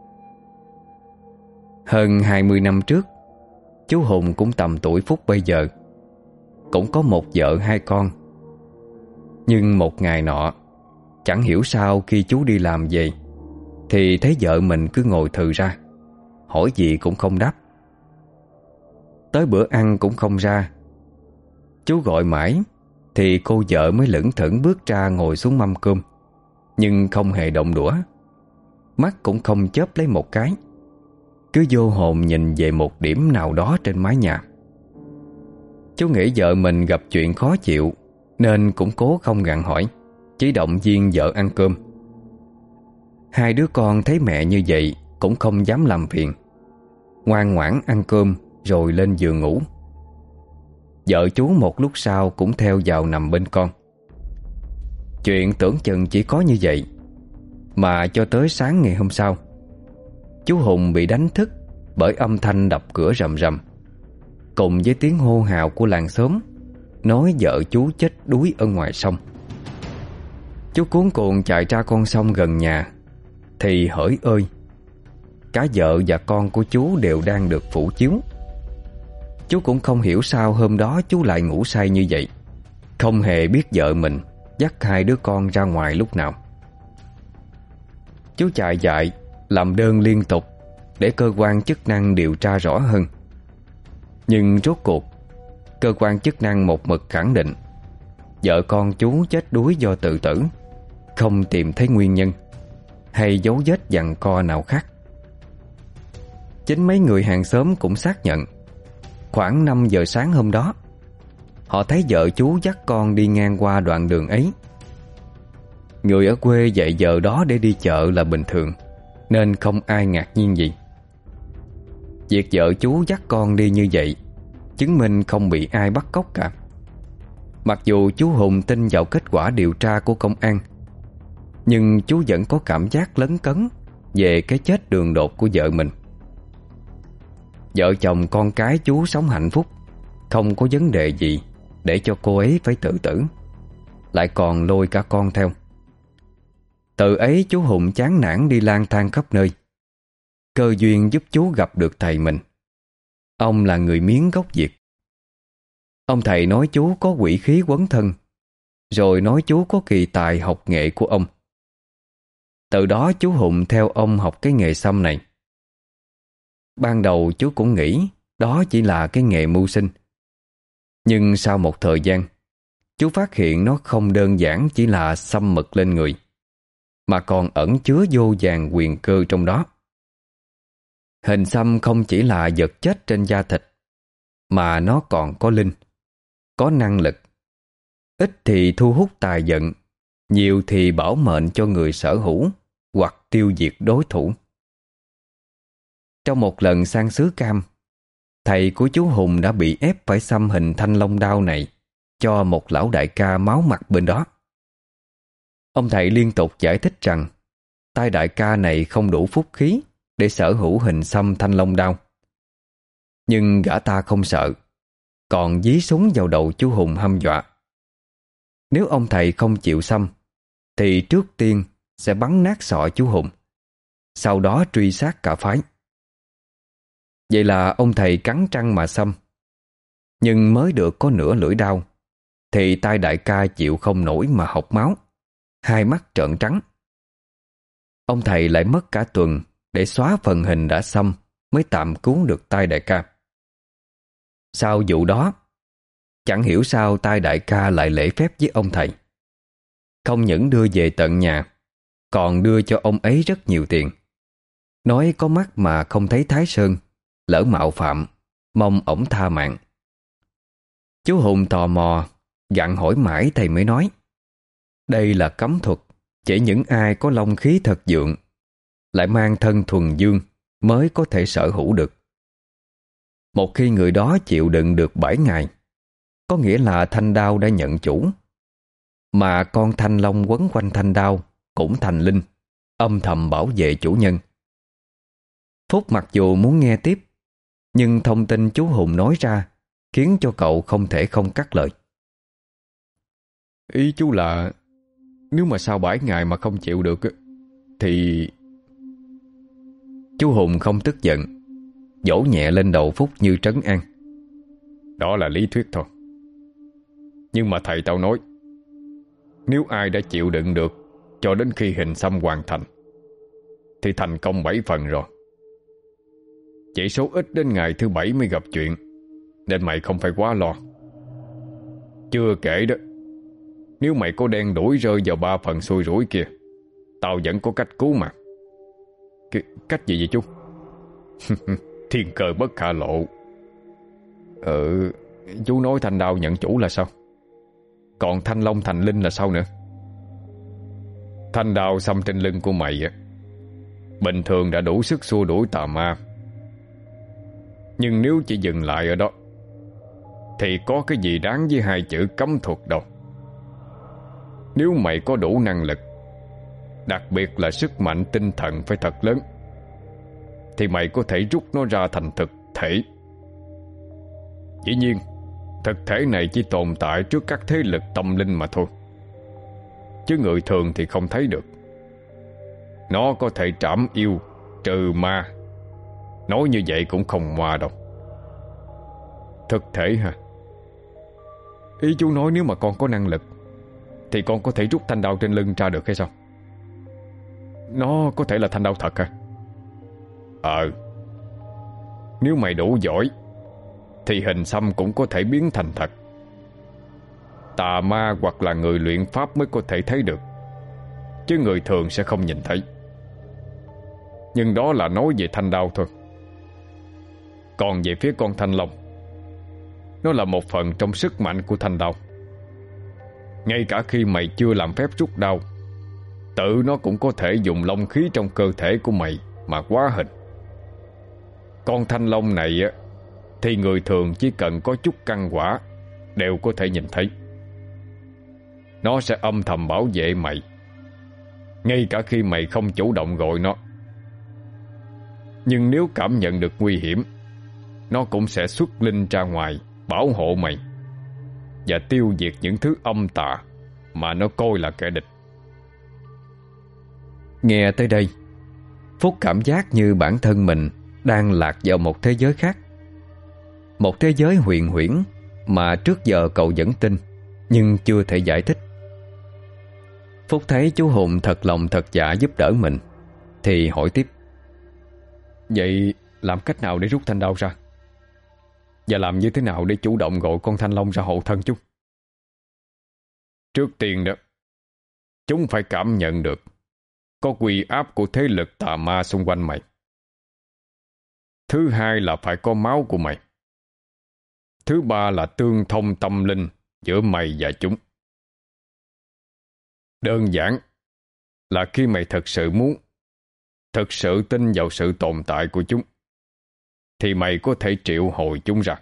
Hơn hai mươi năm trước, chú Hùng cũng tầm tuổi Phúc bây giờ, cũng có một vợ hai con. Nhưng một ngày nọ, chẳng hiểu sao khi chú đi làm về thì thấy vợ mình cứ ngồi thừ ra, hỏi gì cũng không đáp. Tới bữa ăn cũng không ra. Chú gọi mãi thì cô vợ mới lững thững bước ra ngồi xuống mâm cơm, nhưng không hề động đũa, mắt cũng không chớp lấy một cái, cứ vô hồn nhìn về một điểm nào đó trên mái nhà. Chú nghĩ vợ mình gặp chuyện khó chịu nên cũng cố không gặng hỏi, chỉ động viên vợ ăn cơm. Hai đứa con thấy mẹ như vậy cũng không dám làm phiền, ngoan ngoãn ăn cơm rồi lên giường ngủ. Vợ chú một lúc sau cũng theo vào nằm bên con. Chuyện tưởng chừng chỉ có như vậy, mà cho tới sáng ngày hôm sau, chú Hùng bị đánh thức bởi âm thanh đập cửa rầm rầm, cùng với tiếng hô hào của làng xóm nói vợ chú chết đuối ở ngoài sông. Chú cuống cuồng chạy ra con sông gần nhà thì hỡi ơi, cả vợ và con của chú đều đang được phủ chiếu. Chú cũng không hiểu sao hôm đó chú lại ngủ say như vậy, không hề biết vợ mình dắt hai đứa con ra ngoài lúc nào. Chú chạy dại làm đơn liên tục để cơ quan chức năng điều tra rõ hơn. Nhưng rốt cuộc cơ quan chức năng một mực khẳng định vợ con chú chết đuối do tự tử, không tìm thấy nguyên nhân hay dấu vết giằng co nào khác. Chính mấy người hàng xóm cũng xác nhận, khoảng năm giờ sáng hôm đó, họ thấy vợ chú dắt con đi ngang qua đoạn đường ấy. Người ở quê dậy giờ đó để đi chợ là bình thường, nên không ai ngạc nhiên gì. Việc vợ chú dắt con đi như vậy chứng minh không bị ai bắt cóc cả. Mặc dù chú Hùng tin vào kết quả điều tra của công an, nhưng chú vẫn có cảm giác lấn cấn về cái chết đường đột của vợ mình. Vợ chồng con cái chú sống hạnh phúc, không có vấn đề gì để cho cô ấy phải tự tử, lại còn lôi cả con theo. Từ ấy chú Hùng chán nản đi lang thang khắp nơi. Cơ duyên giúp chú gặp được thầy mình. Ông là người Miến gốc Việt. Ông thầy nói chú có quỷ khí quấn thân, rồi nói chú có kỳ tài học nghệ của ông. Từ đó chú Hùng theo ông học cái nghề xăm này. Ban đầu chú cũng nghĩ đó chỉ là cái nghề mưu sinh. Nhưng sau một thời gian, chú phát hiện nó không đơn giản chỉ là xăm mực lên người, mà còn ẩn chứa vô vàn quyền cơ trong đó. Hình xăm không chỉ là vật chết trên da thịt, mà nó còn có linh, có năng lực. Ít thì thu hút tài vận, nhiều thì bảo mệnh cho người sở hữu hoặc tiêu diệt đối thủ. Trong một lần sang xứ Cam, thầy của chú Hùng đã bị ép phải xăm hình thanh long đao này cho một lão đại ca máu mặt bên đó. Ông thầy liên tục giải thích rằng tay đại ca này không đủ phúc khí để sở hữu hình xăm thanh long đao. Nhưng gã ta không sợ, còn dí súng vào đầu chú Hùng hăm dọa. Nếu ông thầy không chịu xăm thì trước tiên sẽ bắn nát sọ chú Hùng, sau đó truy sát cả phái. Vậy là ông thầy cắn răng mà xăm. Nhưng mới được có nửa lưỡi đao thì tay đại ca chịu không nổi mà hộc máu, hai mắt trợn trắng. Ông thầy lại mất cả tuần để xóa phần hình đã xăm mới tạm cứu được tay đại ca. Sau vụ đó, chẳng hiểu sao tay đại ca lại lễ phép với ông thầy. Không những đưa về tận nhà, còn đưa cho ông ấy rất nhiều tiền. Nói có mắt mà không thấy Thái Sơn, lỡ mạo phạm, mong ổng tha mạng. Chú Hùng tò mò, gặng hỏi mãi thầy mới nói, đây là cấm thuật, chỉ những ai có long khí thật vượng, lại mang thân thuần dương mới có thể sở hữu được. Một khi người đó chịu đựng được bảy ngày, có nghĩa là thanh đao đã nhận chủ. Mà con thanh long quấn quanh thanh đao cũng thành linh, âm thầm bảo vệ chủ nhân. Phúc mặc dù muốn nghe tiếp, nhưng thông tin chú Hùng nói ra khiến cho cậu không thể không cắt lời. Ý chú là nếu mà sau bảy ngày mà không chịu được thì... Chú Hùng không tức giận, vỗ nhẹ lên đầu Phúc như trấn an. Đó là lý thuyết thôi. Nhưng mà thầy tao nói, nếu ai đã chịu đựng được cho đến khi hình xăm hoàn thành thì thành công bảy phần rồi. Chỉ số ít đến ngày thứ bảy mới gặp chuyện, nên mày không phải quá lo. Chưa kể đó, nếu mày có đen đuổi rơi vào ba phần xui rủi kia, tao vẫn có cách cứu mà. Cái, cách gì vậy chú? Thiên cơ bất khả lộ. Ừ, chú nói thanh đao nhận chủ là sao? Còn thanh long thành linh là sao nữa? Thanh đao xăm trên lưng của mày á, bình thường đã đủ sức xua đuổi tà ma. Nhưng nếu chỉ dừng lại ở đó thì có cái gì đáng với hai chữ cấm thuật đâu. Nếu mày có đủ năng lực, đặc biệt là sức mạnh tinh thần phải thật lớn, thì mày có thể rút nó ra thành thực thể. Dĩ nhiên, thực thể này chỉ tồn tại trước các thế lực tâm linh mà thôi, chứ người thường thì không thấy được. Nó có thể trảm yêu, trừ ma. Nói như vậy cũng không ngoa đâu. Thực thể hả? Ý chú nói nếu mà con có năng lực thì con có thể rút thanh đao trên lưng ra được hay sao? Nó có thể là thanh đao thật hả? Ờ. Nếu mày đủ giỏi thì hình xăm cũng có thể biến thành thật. Tà ma hoặc là người luyện pháp mới có thể thấy được, chứ người thường sẽ không nhìn thấy. Nhưng đó là nói về thanh đao thôi. Còn về phía con thanh long, nó là một phần trong sức mạnh của thanh đao. Ngay cả khi mày chưa làm phép rút đao, tự nó cũng có thể dùng long khí trong cơ thể của mày mà hóa hình. Con thanh long này á, thì người thường chỉ cần có chút căn quả đều có thể nhìn thấy. Nó sẽ âm thầm bảo vệ mày, ngay cả khi mày không chủ động gọi nó. Nhưng nếu cảm nhận được nguy hiểm, nó cũng sẽ xuất linh ra ngoài bảo hộ mày và tiêu diệt những thứ âm tà mà nó coi là kẻ địch. Nghe tới đây, Phúc cảm giác như bản thân mình đang lạc vào một thế giới khác. Một thế giới huyền huyễn mà trước giờ cậu vẫn tin, nhưng chưa thể giải thích. Phúc thấy chú Hùng thật lòng thật dạ giúp đỡ mình, thì hỏi tiếp. Vậy làm cách nào để rút thanh đao ra? Và làm như thế nào để chủ động gọi con thanh long ra hộ thân chúng? Trước tiên đó, chúng phải cảm nhận được có uy áp của thế lực tà ma xung quanh mày. Thứ hai là phải có máu của mày. Thứ ba là tương thông tâm linh giữa mày và chúng. Đơn giản là khi mày thật sự muốn, thật sự tin vào sự tồn tại của chúng, thì mày có thể triệu hồi chúng ra.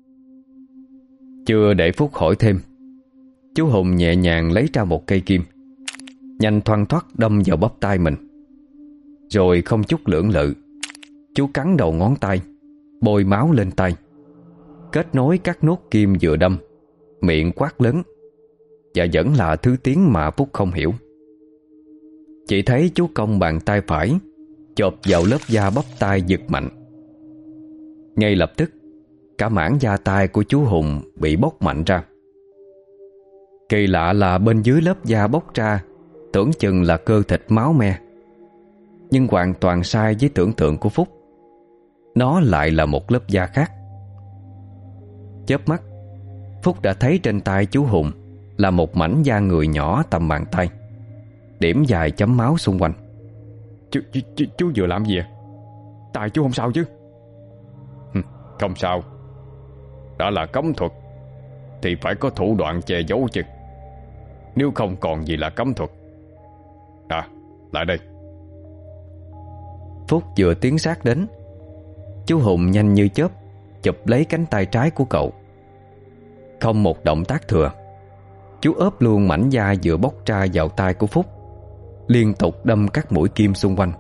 Chưa để Phúc hỏi thêm, chú Hùng nhẹ nhàng lấy ra một cây kim, nhanh thoăn thoắt đâm vào bắp tay mình. Rồi không chút lưỡng lự, chú cắn đầu ngón tay, bôi máu lên tay, kết nối các nốt kim vừa đâm, miệng quát lớn. Và vẫn là thứ tiếng mà Phúc không hiểu. Chỉ thấy chú cong bàn tay phải chộp vào lớp da bắp tay giật mạnh. Ngay lập tức, cả mảng da tay của chú Hùng bị bóc mạnh ra. Kỳ lạ là bên dưới lớp da bóc ra tưởng chừng là cơ thịt máu me, nhưng hoàn toàn sai với tưởng tượng của Phúc. Nó lại là một lớp da khác. Chớp mắt, Phúc đã thấy trên tay chú Hùng là một mảnh da người nhỏ tầm bàn tay, điểm dài chấm máu xung quanh. Chú, chú, chú, chú vừa làm gì à? Tài chú không sao chứ? Không sao. Đã là cấm thuật thì phải có thủ đoạn che giấu chứ. Nếu không còn gì là cấm thuật. À, lại đây. Phúc vừa tiến sát đến, chú Hùng nhanh như chớp chụp lấy cánh tay trái của cậu. Không một động tác thừa, chú ốp luôn mảnh da vừa bóc ra vào tay của Phúc, liên tục đâm các mũi kim xung quanh.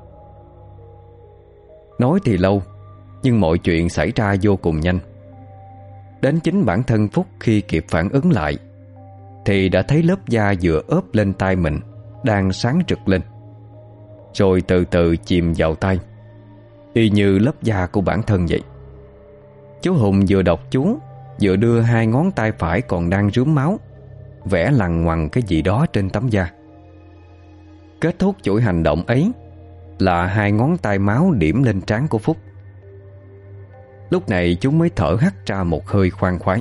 Nói thì lâu, nhưng mọi chuyện xảy ra vô cùng nhanh. Đến chính bản thân Phúc khi kịp phản ứng lại thì đã thấy lớp da vừa ốp lên tay mình đang sáng rực lên, rồi từ từ chìm vào tay, y như lớp da của bản thân vậy. Chú Hùng vừa đọc chú, vừa đưa hai ngón tay phải còn đang rướm máu vẽ lằn ngoằn cái gì đó trên tấm da. Kết thúc chuỗi hành động ấy là hai ngón tay máu điểm lên trán của Phúc. Lúc này chú mới thở hắt ra một hơi khoan khoái.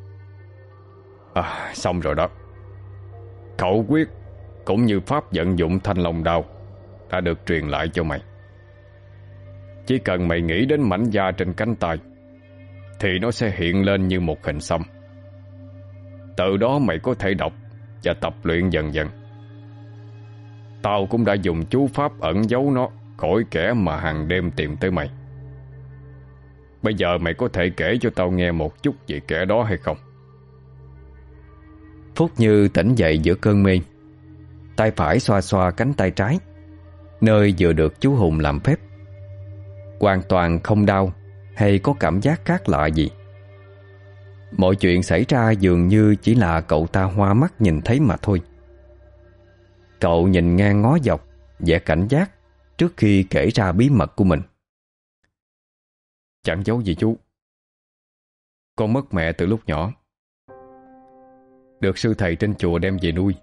À, xong rồi đó. Khẩu quyết cũng như pháp vận dụng thanh long đao đã được truyền lại cho mày. Chỉ cần mày nghĩ đến mảnh da trên cánh tay thì nó sẽ hiện lên như một hình xăm. Từ đó mày có thể đọc và tập luyện dần dần. Tao cũng đã dùng chú pháp ẩn giấu nó khỏi kẻ mà hàng đêm tìm tới mày. Bây giờ mày có thể kể cho tao nghe một chút về kẻ đó hay không? Phúc như tỉnh dậy giữa cơn mê, tay phải xoa xoa cánh tay trái, nơi vừa được chú Hùng làm phép. Hoàn toàn không đau hay có cảm giác khác lạ gì. Mọi chuyện xảy ra dường như chỉ là cậu ta hoa mắt nhìn thấy mà thôi. Cậu nhìn ngang ngó dọc, vẻ cảnh giác trước khi kể ra bí mật của mình. Chẳng giấu gì chú. Con mất mẹ từ lúc nhỏ, được sư thầy trên chùa đem về nuôi.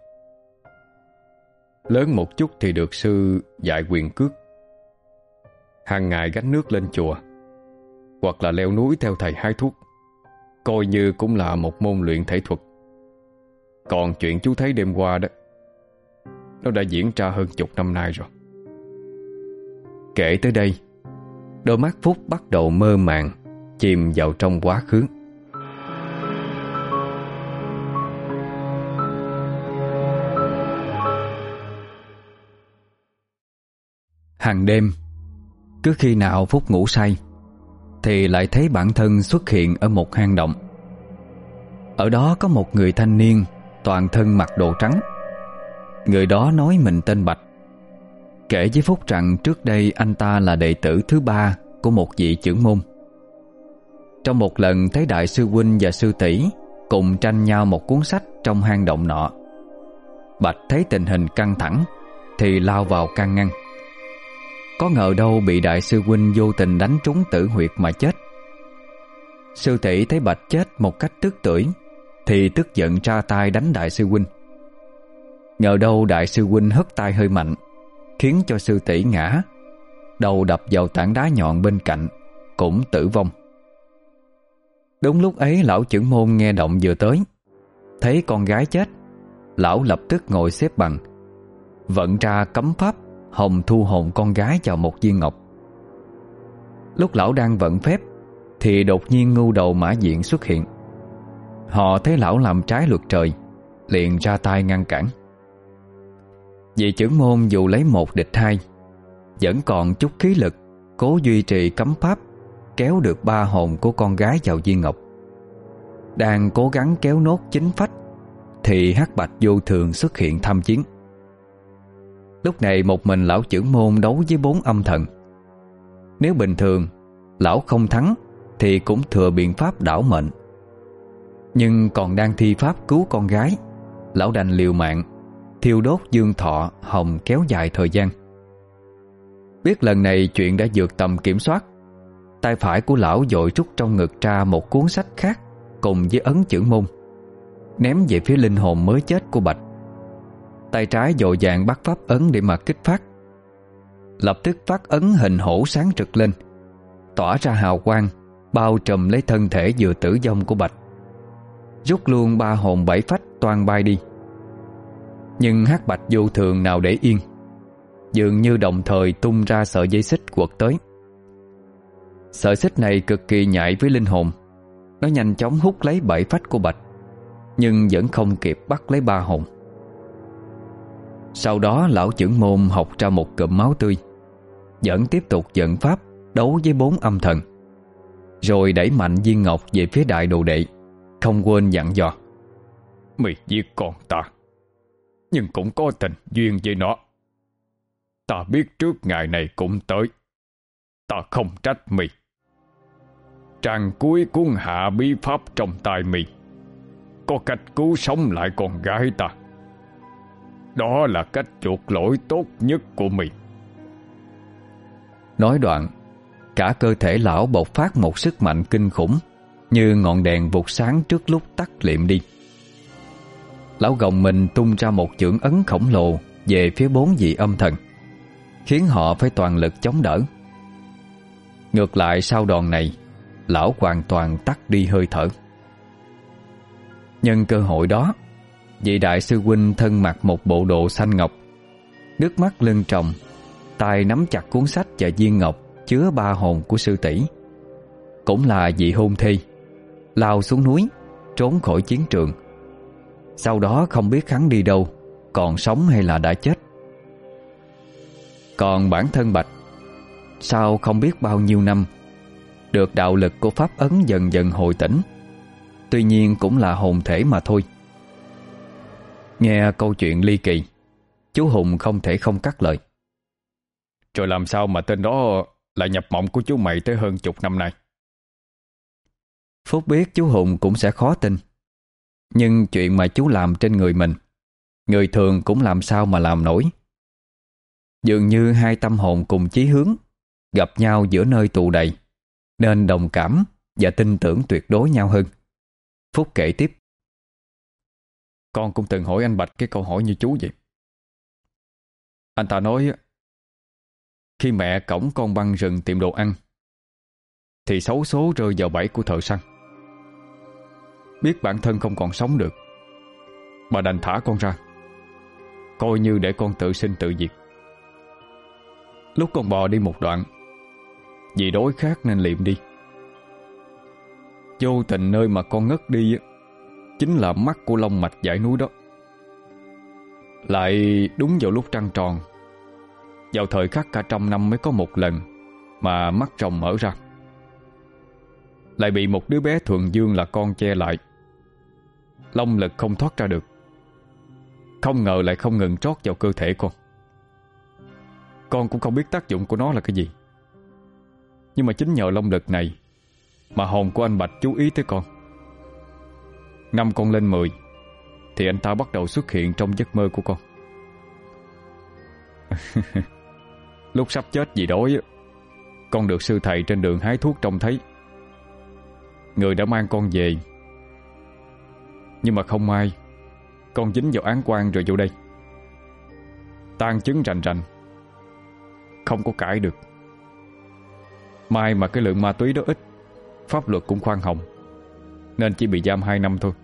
Lớn một chút thì được sư dạy quyền cước. Hàng ngày gánh nước lên chùa hoặc là leo núi theo thầy hái thuốc, coi như cũng là một môn luyện thể thuật. Còn chuyện chú thấy đêm qua đó, nó đã diễn ra hơn chục năm nay rồi. Kể tới đây, đôi mắt Phúc bắt đầu mơ màng, chìm vào trong quá khứ. Hàng đêm, cứ khi nào Phúc ngủ say thì lại thấy bản thân xuất hiện ở một hang động. Ở đó có một người thanh niên toàn thân mặc đồ trắng. Người đó nói mình tên Bạch, kể với Phúc rằng trước đây anh ta là đệ tử thứ ba của một vị trưởng môn. Trong một lần thấy đại sư huynh và sư tỷ cùng tranh nhau một cuốn sách trong hang động nọ, Bạch thấy tình hình căng thẳng thì lao vào can ngăn. Có ngờ đâu bị đại sư huynh vô tình đánh trúng tử huyệt mà chết. Sư tỷ thấy Bạch chết một cách tức tưởi thì tức giận ra tay đánh đại sư huynh. Ngờ đâu đại sư huynh hất tay hơi mạnh, khiến cho sư tỷ ngã, đầu đập vào tảng đá nhọn bên cạnh, cũng tử vong. Đúng lúc ấy lão trưởng môn nghe động vừa tới, thấy con gái chết, lão lập tức ngồi xếp bằng, vận ra cấm pháp hồng thu hồn con gái vào một viên ngọc. Lúc lão đang vận phép thì đột nhiên ngưu đầu Mã Diện xuất hiện. Họ thấy lão làm trái luật trời, liền ra tay ngăn cản. Vị trưởng môn dù lấy một địch hai, vẫn còn chút khí lực, cố duy trì cấm pháp, kéo được ba hồn của con gái vào viên ngọc. Đang cố gắng kéo nốt chính phách thì Hắc Bạch Vô Thường xuất hiện tham chiến. Lúc này một mình lão trưởng môn đấu với bốn âm thần. Nếu bình thường lão không thắng thì cũng thừa biện pháp đảo mệnh, nhưng còn đang thi pháp cứu con gái, lão đành liều mạng thiêu đốt dương thọ hồng kéo dài thời gian. Biết lần này chuyện đã vượt tầm kiểm soát, tay phải của lão vội rút trong ngực ra một cuốn sách khác cùng với ấn trưởng môn, ném về phía linh hồn mới chết của Bạch. Tay trái vội vàng bắt pháp ấn để mà kích phát. Lập tức phát ấn hình hổ sáng rực lên, tỏa ra hào quang, bao trùm lấy thân thể vừa tử vong của Bạch. Rút luôn ba hồn bảy phách toan bay đi. Nhưng Hắc Bạch Vô Thường nào để yên, dường như đồng thời tung ra sợi dây xích quật tới. Sợi xích này cực kỳ nhạy với linh hồn, nó nhanh chóng hút lấy bảy phách của Bạch, nhưng vẫn không kịp bắt lấy ba hồn. Sau đó lão trưởng môn học ra một cụm máu tươi, vẫn tiếp tục dẫn pháp đấu với bốn âm thần. rồi đẩy mạnh viên ngọc về phía đại đồ đệ, không quên dặn dò: Mày giết con ta, nhưng cũng có tình duyên với nó. Ta biết trước ngày này cũng tới, ta không trách mày. Trang cuối cuốn hạ bí pháp trong tay mày, có cách cứu sống lại con gái ta. Đó là cách chuộc lỗi tốt nhất của mày. Nói đoạn, cả cơ thể lão bộc phát một sức mạnh kinh khủng, như ngọn đèn vụt sáng trước lúc tắt liệm đi. Lão gồng mình tung ra một chưởng ấn khổng lồ về phía bốn vị âm thần, khiến họ phải toàn lực chống đỡ. Ngược lại sau đòn này, lão hoàn toàn tắt đi hơi thở. Nhân cơ hội đó, vị đại sư huynh thân mặc một bộ đồ xanh ngọc, nước mắt lưng tròng, tay nắm chặt cuốn sách và viên ngọc chứa ba hồn của sư tỷ, cũng là vị hôn thê, lao xuống núi trốn khỏi chiến trường. Sau đó không biết hắn đi đâu, còn sống hay là đã chết. Còn bản thân Bạch, sau không biết bao nhiêu năm, được đạo lực của pháp ấn dần dần hồi tỉnh, tuy nhiên cũng là hồn thể mà thôi. Nghe câu chuyện ly kỳ, chú Hùng không thể không cắt lời: Rồi làm sao mà tên đó lại nhập mộng của chú mày tới hơn chục năm nay? Phúc biết chú Hùng cũng sẽ khó tin, nhưng chuyện mà chú làm trên người mình, người thường cũng làm sao mà làm nổi. Dường như hai tâm hồn cùng chí hướng, gặp nhau giữa nơi tù đầy, nên đồng cảm và tin tưởng tuyệt đối nhau hơn. Phúc kể tiếp: Con cũng từng hỏi anh Bạch cái câu hỏi như chú vậy. Anh ta nói khi mẹ cõng con băng rừng tìm đồ ăn, thì xấu số rơi vào bẫy của thợ săn. Biết bản thân không còn sống được, bà đành thả con ra, coi như để con tự sinh tự diệt. Lúc con bò đi một đoạn, vì đói khát nên liệm đi. Vô tình nơi mà con ngất đi chính là mắt của long mạch dãy núi đó. Lại đúng vào lúc trăng tròn, vào thời khắc cả trăm năm mới có một lần mà mắt rồng mở ra. Lại bị một đứa bé thuần dương là con che lại, long lực không thoát ra được. Không ngờ lại không ngừng trót vào cơ thể con. Con cũng không biết tác dụng của nó là cái gì, nhưng mà chính nhờ long lực này mà hồn của anh Bạch chú ý tới con. Năm con lên mười thì anh ta bắt đầu xuất hiện trong giấc mơ của con. Lúc sắp chết vì đói, con được sư thầy trên đường hái thuốc trông thấy. Người đã mang con về, nhưng mà không may con dính vào án quan rồi vô đây. Tang chứng rành rành, không có cãi được. May mà cái lượng ma túy đó ít, pháp luật cũng khoan hồng, nên chỉ bị giam hai năm thôi.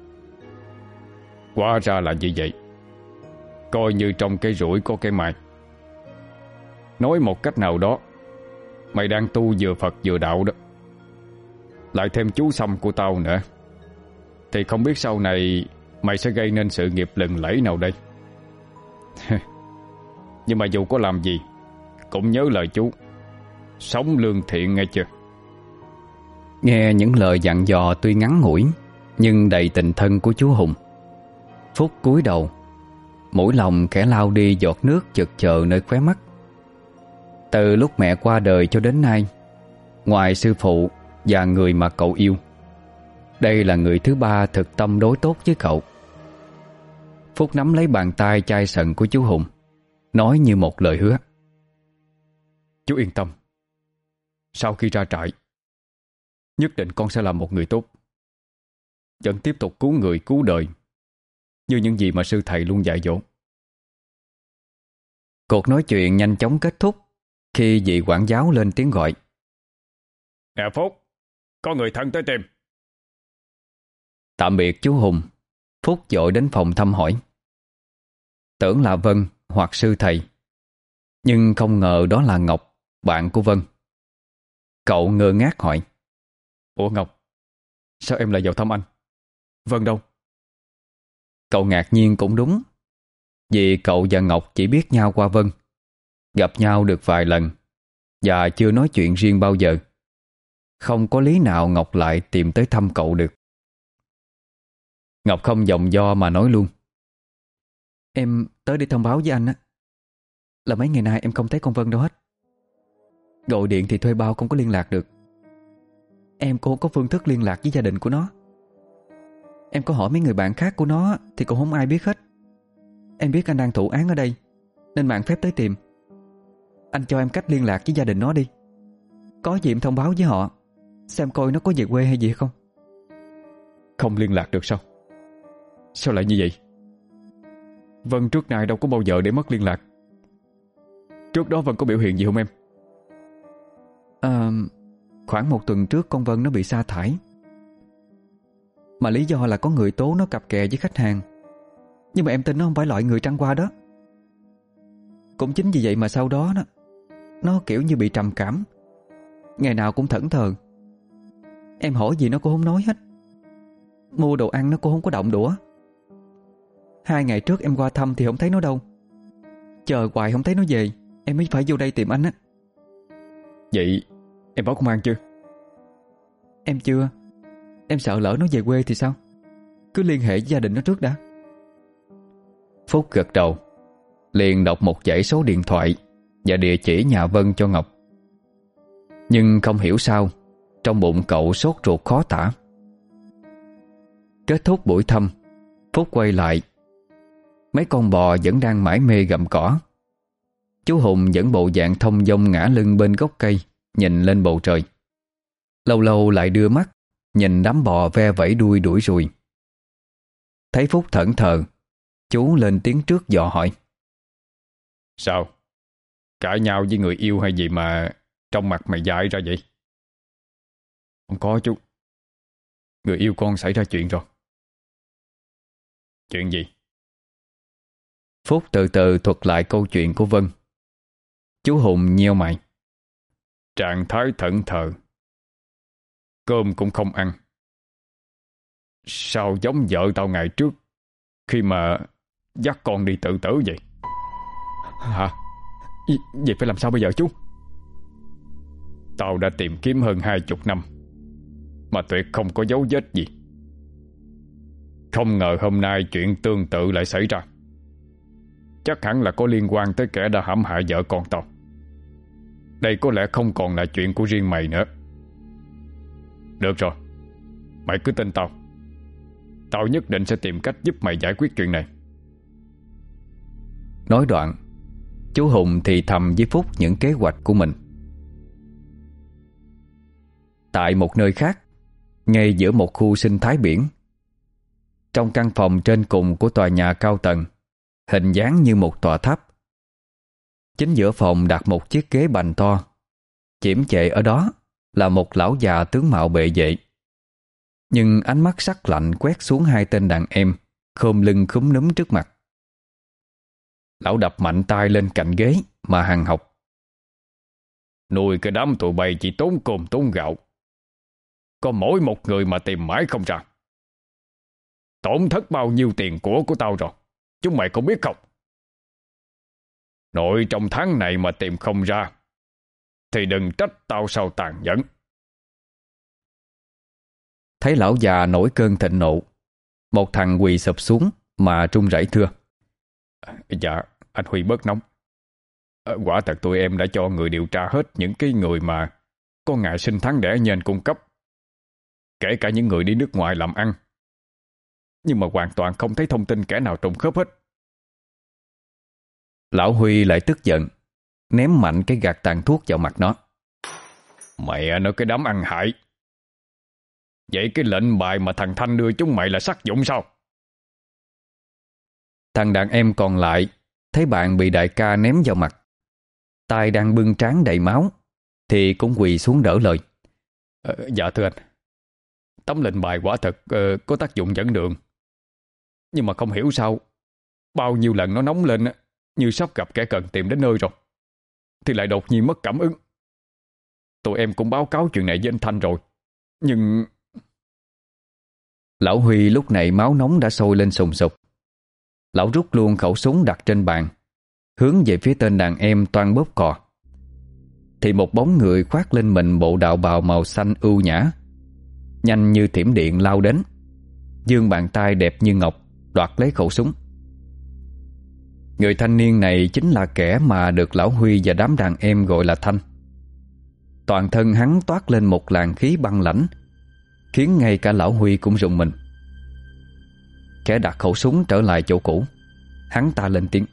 Hóa ra là như vậy. Coi như trong cây rủi có cây mài. Nói một cách nào đó, mày đang tu vừa Phật vừa đạo đó, lại thêm chú xăm của tao nữa, thì không biết sau này mày sẽ gây nên sự nghiệp lừng lẫy nào đây. Nhưng mà dù có làm gì, cũng nhớ lời chú, sống lương thiện nghe chưa. Nghe những lời dặn dò tuy ngắn ngủi nhưng đầy tình thân của chú Hùng, Phúc cúi đầu, mũi lòng khẽ lau đi giọt nước chực chờ nơi khóe mắt. Từ lúc mẹ qua đời cho đến nay, ngoài sư phụ và người mà cậu yêu, đây là người thứ ba thực tâm đối tốt với cậu. Phúc nắm lấy bàn tay chai sần của chú Hùng, nói như một lời hứa: Chú yên tâm, sau khi ra trại, nhất định con sẽ là một người tốt, vẫn tiếp tục cứu người cứu đời như những gì mà sư thầy luôn dạy dỗ. Cuộc nói chuyện nhanh chóng kết thúc khi vị quản giáo lên tiếng gọi: Nè Phúc, có người thân tới tìm. Tạm biệt chú Hùng, Phúc vội đến phòng thăm hỏi. Tưởng là Vân hoặc sư thầy, nhưng không ngờ đó là Ngọc, bạn của Vân. Cậu ngơ ngác hỏi: Ủa Ngọc, sao em lại vào thăm anh? Vân đâu? Cậu ngạc nhiên cũng đúng, vì cậu và Ngọc chỉ biết nhau qua Vân, gặp nhau được vài lần và chưa nói chuyện riêng bao giờ. Không có lý nào Ngọc lại tìm tới thăm cậu được. Ngọc không vòng vo mà nói luôn: Em tới để thông báo với anh á, là mấy ngày nay em không thấy con Vân đâu hết. Gọi điện thì thuê bao không có liên lạc được. Em cũng không có phương thức liên lạc với gia đình của nó. Em có hỏi mấy người bạn khác của nó thì cũng không ai biết hết. Em biết anh đang thụ án ở đây nên mạng phép tới tìm. Anh cho em cách liên lạc với gia đình nó đi. Có gì em thông báo với họ, xem coi nó có về quê hay gì không. Không liên lạc được sao? Sao lại như vậy? Vân trước nay đâu có bao giờ để mất liên lạc. Trước đó Vân có biểu hiện gì không em? À, khoảng một tuần trước con Vân nó bị sa thải. Mà lý do là có người tố nó cặp kè với khách hàng. Nhưng mà em tin nó không phải loại người trăng qua đó. Cũng chính vì vậy mà sau đó nó, nó kiểu như bị trầm cảm, ngày nào cũng thẫn thờ. Em hỏi gì nó cũng không nói hết. Mua đồ ăn nó cũng không có động đũa. Hai ngày trước em qua thăm thì không thấy nó đâu. Chờ hoài không thấy nó về, em mới phải vô đây tìm anh á. Vậy em báo công an chưa? Em chưa. Em sợ lỡ nó về quê thì sao. Cứ liên hệ với gia đình nó trước đã. Phúc gật đầu, liền đọc một dãy số điện thoại và địa chỉ nhà Vân cho Ngọc. Nhưng không hiểu sao trong bụng cậu sốt ruột khó tả. Kết thúc buổi thăm, Phúc quay lại. Mấy con bò vẫn đang mải mê gặm cỏ. Chú Hùng vẫn bộ dạng thông dong ngã lưng bên gốc cây, nhìn lên bầu trời. Lâu lâu lại đưa mắt nhìn đám bò ve vẫy đuôi đuổi ruồi. Thấy Phúc thẫn thờ, chú lên tiếng trước dò hỏi: Sao? Cãi nhau với người yêu hay gì mà trong mặt mày dại ra vậy? Không có chú. Người yêu con xảy ra chuyện rồi. Chuyện gì? Phúc từ từ thuật lại câu chuyện của Vân. Chú Hùng nheo mày. Trạng thái thẫn thờ, cơm cũng không ăn. Sao giống vợ tao ngày trước khi mà dắt con đi tự tử vậy? Hả? Vậy phải làm sao bây giờ chú? Tao đã tìm kiếm hơn hai chục năm mà tuyệt không có dấu vết gì. Không ngờ hôm nay chuyện tương tự lại xảy ra. Chắc hẳn là có liên quan tới kẻ đã hãm hại vợ con tao. Đây có lẽ không còn là chuyện của riêng mày nữa. Được rồi, mày cứ tin tao. Tao nhất định sẽ tìm cách giúp mày giải quyết chuyện này. Nói đoạn, chú Hùng thì thầm với Phúc những kế hoạch của mình. Tại một nơi khác, ngay giữa một khu sinh thái biển, trong căn phòng trên cùng của tòa nhà cao tầng, hình dáng như một tòa tháp. Chính giữa phòng đặt một chiếc ghế bành to. Chiếm chệ ở đó là một lão già tướng mạo bệ vệ. Nhưng ánh mắt sắc lạnh quét xuống hai tên đàn em khom lưng khúm núm trước mặt. Lão đập mạnh tay lên cạnh ghế mà hằn học: Nuôi cái đám tụi bay chỉ tốn cơm tốn gạo, có mỗi một người mà tìm mãi không ra. Tổn thất bao nhiêu tiền của của tao rồi, chúng mày có biết không? Nội trong tháng này mà tìm không ra thì đừng trách tao sao tàn nhẫn. Thấy lão già nổi cơn thịnh nộ, một thằng quỳ sụp xuống mà run rẩy thưa: Dạ, anh Huy bớt nóng. Quả thật tụi em đã cho người điều tra hết những cái người mà có ngày sinh tháng đẻ như anh cung cấp, kể cả những người đi nước ngoài làm ăn. Nhưng mà hoàn toàn không thấy thông tin kẻ nào trùng khớp hết. Lão Huy lại tức giận, ném mạnh cái gạt tàn thuốc vào mặt nó. Mẹ nói cái đám ăn hại. Vậy cái lệnh bài mà thằng Thanh đưa chúng mày là sắc dụng sao? Thằng đàn em còn lại thấy bạn bị đại ca ném vào mặt, tay đang bưng trán đầy máu, thì cũng quỳ xuống đỡ lời. ờ, Dạ thưa anh, tấm lệnh bài quả thật uh, có tác dụng dẫn đường. Nhưng mà không hiểu sao bao nhiêu lần nó nóng lên như sắp gặp kẻ cần tìm đến nơi rồi, thì lại đột nhiên mất cảm ứng. Tụi em cũng báo cáo chuyện này với anh Thanh rồi, nhưng... Lão Huy lúc này máu nóng đã sôi lên sùng sục. Lão rút luôn khẩu súng đặt trên bàn, hướng về phía tên đàn em toan bóp cò. thì một bóng người khoác lên mình bộ đạo bào màu xanh ưu nhã, nhanh như thiểm điện lao đến, giương bàn tay đẹp như ngọc đoạt lấy khẩu súng. Người thanh niên này chính là kẻ mà được lão Huy và đám đàn em gọi là Thanh. Toàn thân hắn toát lên một làn khí băng lãnh, khiến ngay cả lão Huy cũng rùng mình. Kẻ đặt khẩu súng trở lại chỗ cũ, hắn ta lên tiếng: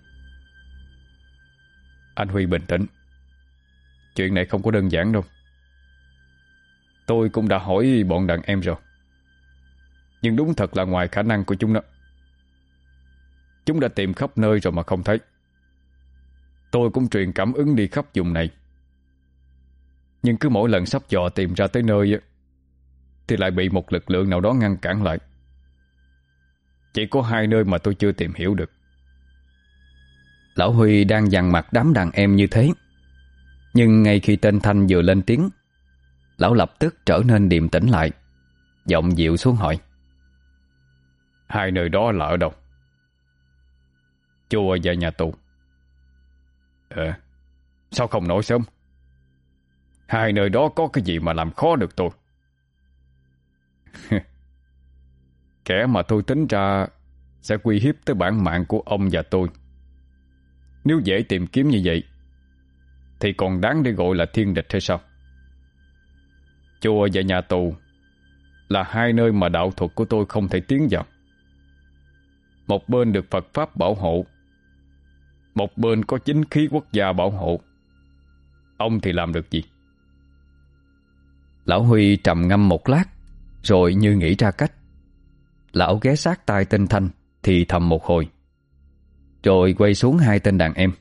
Anh Huy bình tĩnh, chuyện này không có đơn giản đâu. Tôi cũng đã hỏi bọn đàn em rồi, nhưng đúng thật là ngoài khả năng của chúng đó. Chúng đã tìm khắp nơi rồi mà không thấy. Tôi cũng truyền cảm ứng đi khắp vùng này, nhưng cứ mỗi lần sắp dò tìm ra tới nơi thì lại bị một lực lượng nào đó ngăn cản lại. Chỉ có hai nơi mà tôi chưa tìm hiểu được. Lão Huy đang dằn mặt đám đàn em như thế, nhưng ngay khi tên Thanh vừa lên tiếng, lão lập tức trở nên điềm tĩnh lại, giọng dịu xuống hỏi: Hai nơi đó là ở đâu? Chùa và nhà tù. Ờ, sao không nói sớm? Hai nơi đó có cái gì mà làm khó được tôi? Kẻ mà tôi tính ra sẽ uy hiếp tới bản mạng của ông và tôi, nếu dễ tìm kiếm như vậy thì còn đáng để gọi là thiên địch hay sao? Chùa và nhà tù là hai nơi mà đạo thuật của tôi không thể tiến vào. Một bên được Phật Pháp bảo hộ, một bên có chính khí quốc gia bảo hộ. Ông thì làm được gì? Lão Huy trầm ngâm một lát, rồi như nghĩ ra cách. Lão ghé sát tai tên Thanh thì thầm một hồi, rồi quay xuống hai tên đàn em: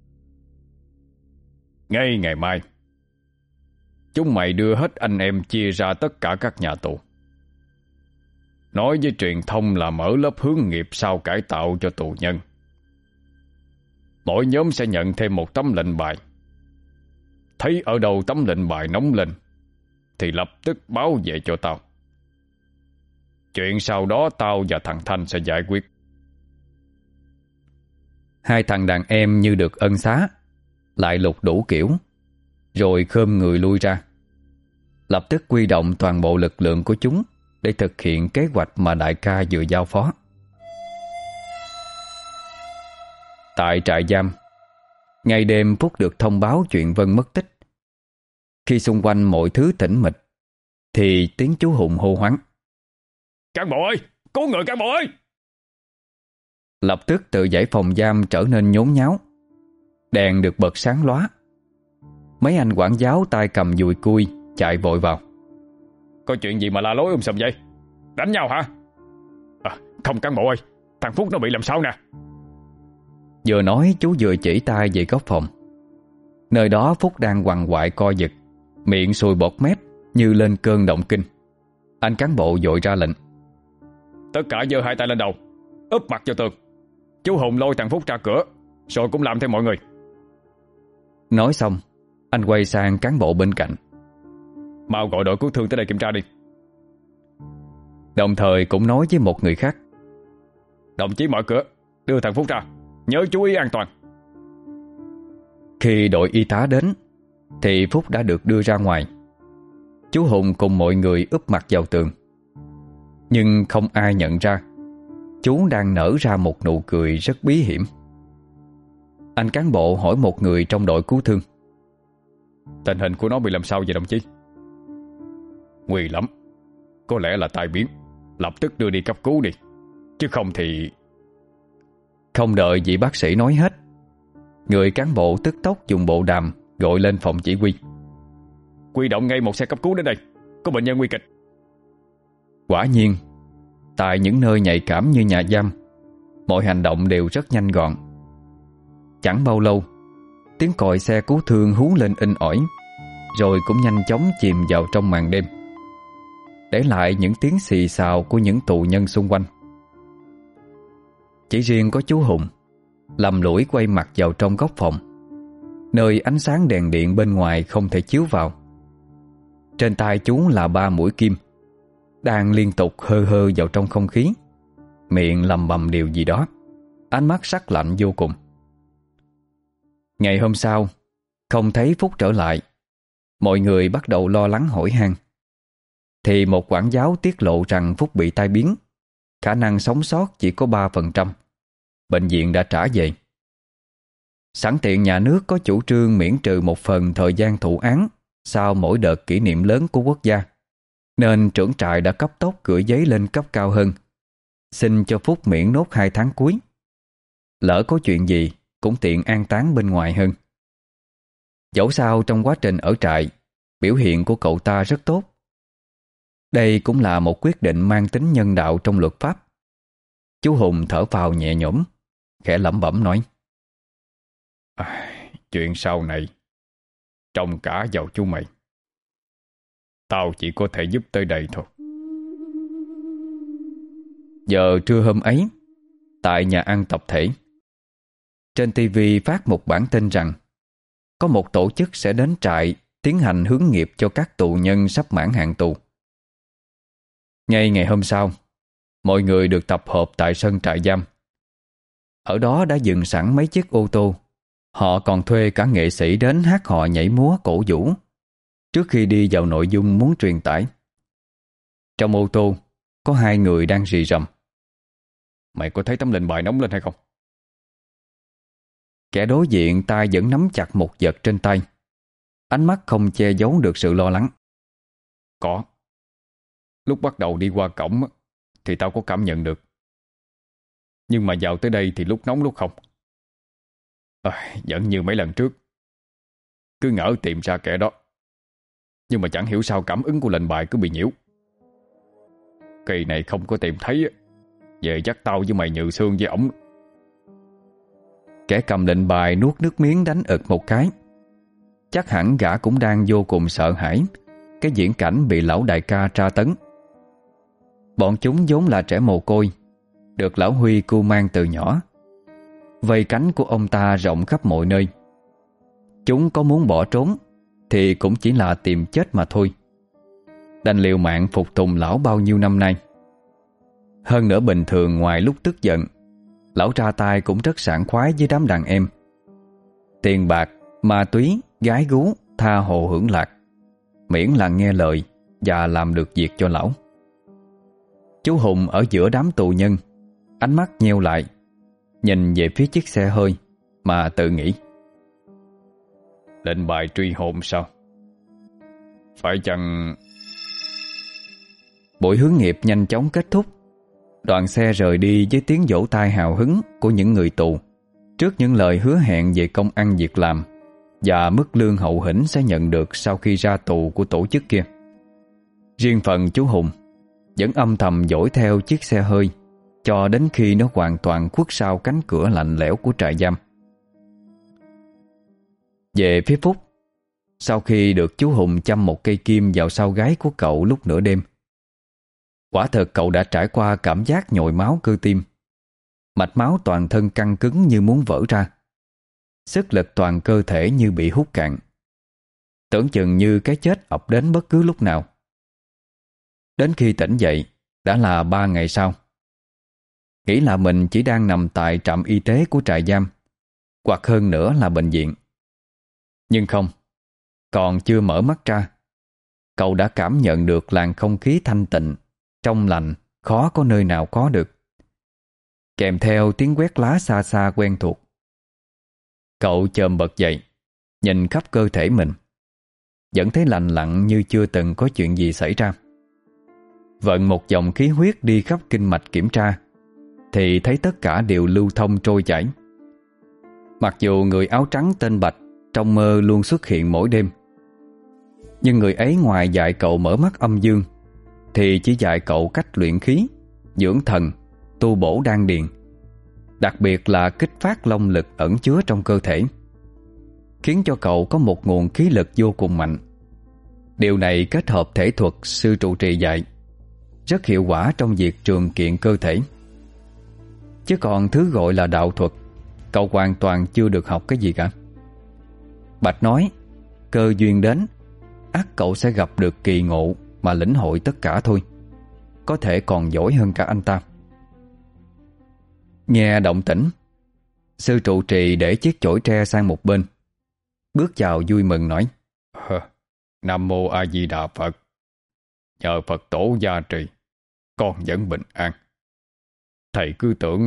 Ngay ngày mai, chúng mày đưa hết anh em chia ra tất cả các nhà tù, nói với truyền thông là mở lớp hướng nghiệp sau cải tạo cho tù nhân. Mỗi nhóm sẽ nhận thêm một tấm lệnh bài. Thấy ở đâu tấm lệnh bài nóng lên thì lập tức báo về cho tao. Chuyện sau đó tao và thằng Thanh sẽ giải quyết. Hai thằng đàn em như được ân xá, lại lục đủ kiểu, rồi khom người lui ra, lập tức quy động toàn bộ lực lượng của chúng để thực hiện kế hoạch mà đại ca vừa giao phó. Tại trại giam, ngày đêm Phúc được thông báo chuyện Vân mất tích. Khi xung quanh mọi thứ tĩnh mịch thì tiếng chú Hùng hô hoáng: Cán bộ ơi! Cứu người cán bộ ơi! Lập tức từ dãy phòng giam trở nên nhốn nháo. Đèn được bật sáng lóa. Mấy anh quản giáo tay cầm dùi cui chạy vội vào. Có chuyện gì mà la lối um sùm vậy? Đánh nhau hả? À, không cán bộ ơi, thằng Phúc nó bị làm sao nè. Vừa nói chú vừa chỉ tay về góc phòng. Nơi đó Phúc đang quằn quại co giật, miệng sùi bọt mép như lên cơn động kinh. Anh cán bộ vội ra lệnh: Tất cả giơ hai tay lên đầu, úp mặt vào tường. Chú Hùng lôi thằng Phúc ra cửa, rồi cũng làm theo mọi người. Nói xong, anh quay sang cán bộ bên cạnh: Mau gọi đội cứu thương tới đây kiểm tra đi. Đồng thời cũng nói với một người khác: Đồng chí mở cửa, đưa thằng Phúc ra, nhớ chú ý an toàn. Khi đội y tá đến thì Phúc đã được đưa ra ngoài. Chú Hùng cùng mọi người úp mặt vào tường, nhưng không ai nhận ra chú đang nở ra một nụ cười rất bí hiểm. Anh cán bộ hỏi một người trong đội cứu thương: Tình hình của nó bị làm sao vậy đồng chí? Nguy lắm, có lẽ là tai biến. Lập tức đưa đi cấp cứu đi, chứ không thì... Không đợi vị bác sĩ nói hết, người cán bộ tức tốc dùng bộ đàm gọi lên phòng chỉ huy: Quy động ngay một xe cấp cứu đến đây, có bệnh nhân nguy kịch. Quả nhiên, tại những nơi nhạy cảm như nhà giam, mọi hành động đều rất nhanh gọn. Chẳng bao lâu, tiếng còi xe cứu thương hú lên inh ỏi, rồi cũng nhanh chóng chìm vào trong màn đêm, để lại những tiếng xì xào của những tù nhân xung quanh. Chỉ riêng có chú Hùng lầm lũi quay mặt vào trong góc phòng, nơi ánh sáng đèn điện bên ngoài không thể chiếu vào. Trên tay chú là ba mũi kim đang liên tục hơ hơ vào trong không khí, miệng lầm bầm điều gì đó, ánh mắt sắc lạnh vô cùng. Ngày hôm sau, không thấy Phúc trở lại Mọi người bắt đầu lo lắng hỏi han, thì một quản giáo tiết lộ rằng Phúc bị tai biến, khả năng sống sót chỉ có ba phần trăm. Bệnh viện đã trả về. Sẵn tiện nhà nước có chủ trương miễn trừ một phần thời gian thụ án sau mỗi đợt kỷ niệm lớn của quốc gia, nên trưởng trại đã cấp tốc gửi giấy lên cấp cao hơn, xin cho Phúc miễn nốt hai tháng cuối. Lỡ có chuyện gì cũng tiện an táng bên ngoài hơn. Dẫu sao trong quá trình ở trại, biểu hiện của cậu ta rất tốt. Đây cũng là một quyết định mang tính nhân đạo trong luật pháp. Chú Hùng thở phào nhẹ nhõm, khẽ lẩm bẩm nói: à, Chuyện sau này trông cả vào chú mày. Tao chỉ có thể giúp tới đây thôi. Giờ trưa hôm ấy, tại nhà ăn tập thể, trên ti vi phát một bản tin rằng có một tổ chức sẽ đến trại tiến hành hướng nghiệp cho các tù nhân sắp mãn hạn tù. Ngay ngày hôm sau, mọi người được tập hợp tại sân trại giam. Ở đó đã dừng sẵn mấy chiếc ô tô. Họ còn thuê cả nghệ sĩ đến hát hò nhảy múa cổ vũ trước khi đi vào nội dung muốn truyền tải. Trong ô tô có hai người đang rì rầm: Mày có thấy tấm lệnh bài nóng lên hay không? Kẻ đối diện tay vẫn nắm chặt một vật trên tay, ánh mắt không che giấu được sự lo lắng. Có. Lúc bắt đầu đi qua cổng thì tao có cảm nhận được. Nhưng mà vào tới đây thì lúc nóng lúc không. À, vẫn như mấy lần trước. Cứ ngỡ tìm ra kẻ đó, nhưng mà chẳng hiểu sao cảm ứng của lệnh bài cứ bị nhiễu. Kỳ này không có tìm thấy, về chắc tao với mày nhự xương với ổng. Kẻ cầm lệnh bài nuốt nước miếng đánh ực một cái. Chắc hẳn gã cũng đang vô cùng sợ hãi cái diễn cảnh bị lão đại ca tra tấn. Bọn chúng vốn là trẻ mồ côi, được lão Huy cưu mang từ nhỏ. Vây cánh của ông ta rộng khắp mọi nơi. Chúng có muốn bỏ trốn thì cũng chỉ là tìm chết mà thôi. Đành liều mạng phục tùng lão bao nhiêu năm nay. Hơn nữa bình thường ngoài lúc tức giận, lão ra tay cũng rất sảng khoái với đám đàn em. Tiền bạc, ma túy, gái gú, tha hồ hưởng lạc, miễn là nghe lời và làm được việc cho lão. Chú Hùng ở giữa đám tù nhân, ánh mắt nheo lại, nhìn về phía chiếc xe hơi mà tự nghĩ: Lệnh bài truy hồn sao? Phải chăng... Buổi hướng nghiệp nhanh chóng kết thúc. Đoàn xe rời đi với tiếng vỗ tay hào hứng của những người tù trước những lời hứa hẹn về công ăn việc làm và mức lương hậu hĩnh sẽ nhận được sau khi ra tù của tổ chức kia. Riêng phần chú Hùng vẫn âm thầm dõi theo chiếc xe hơi cho đến khi nó hoàn toàn khuất sau cánh cửa lạnh lẽo của trại giam. Về phía Phúc, sau khi được chú Hùng châm một cây kim vào sau gáy của cậu lúc nửa đêm, quả thật cậu đã trải qua cảm giác nhồi máu cơ tim. Mạch máu toàn thân căng cứng như muốn vỡ ra. Sức lực toàn cơ thể như bị hút cạn. Tưởng chừng như cái chết ập đến bất cứ lúc nào. Đến khi tỉnh dậy đã là ba ngày sau. Nghĩ là mình chỉ đang nằm tại trạm y tế của trại giam, hoặc hơn nữa là bệnh viện. Nhưng không, còn chưa mở mắt ra, cậu đã cảm nhận được làn không khí thanh tịnh, trong lành, khó có nơi nào có được, kèm theo tiếng quét lá xa xa quen thuộc. Cậu chồm bật dậy, nhìn khắp cơ thể mình, vẫn thấy lành lặn như chưa từng có chuyện gì xảy ra. Vận một dòng khí huyết đi khắp kinh mạch kiểm tra, thì thấy tất cả đều lưu thông trôi chảy. Mặc dù người áo trắng tên Bạch trong mơ luôn xuất hiện mỗi đêm, nhưng người ấy ngoài dạy cậu mở mắt âm dương, thì chỉ dạy cậu cách luyện khí, dưỡng thần, tu bổ đan điền, đặc biệt là kích phát long lực ẩn chứa trong cơ thể, khiến cho cậu có một nguồn khí lực vô cùng mạnh. Điều này kết hợp thể thuật sư trụ trì dạy, rất hiệu quả trong việc trường kiện cơ thể. Chứ còn thứ gọi là đạo thuật, cậu hoàn toàn chưa được học cái gì cả. Bạch nói, cơ duyên đến, ắt cậu sẽ gặp được kỳ ngộ mà lĩnh hội tất cả thôi. Có thể còn giỏi hơn cả anh ta. Nghe động tĩnh, sư trụ trì để chiếc chổi tre sang một bên, bước vào vui mừng nói: Nam Mô A Di Đà Phật. Nhờ Phật tổ gia trì, con vẫn bình an. Thầy cứ tưởng...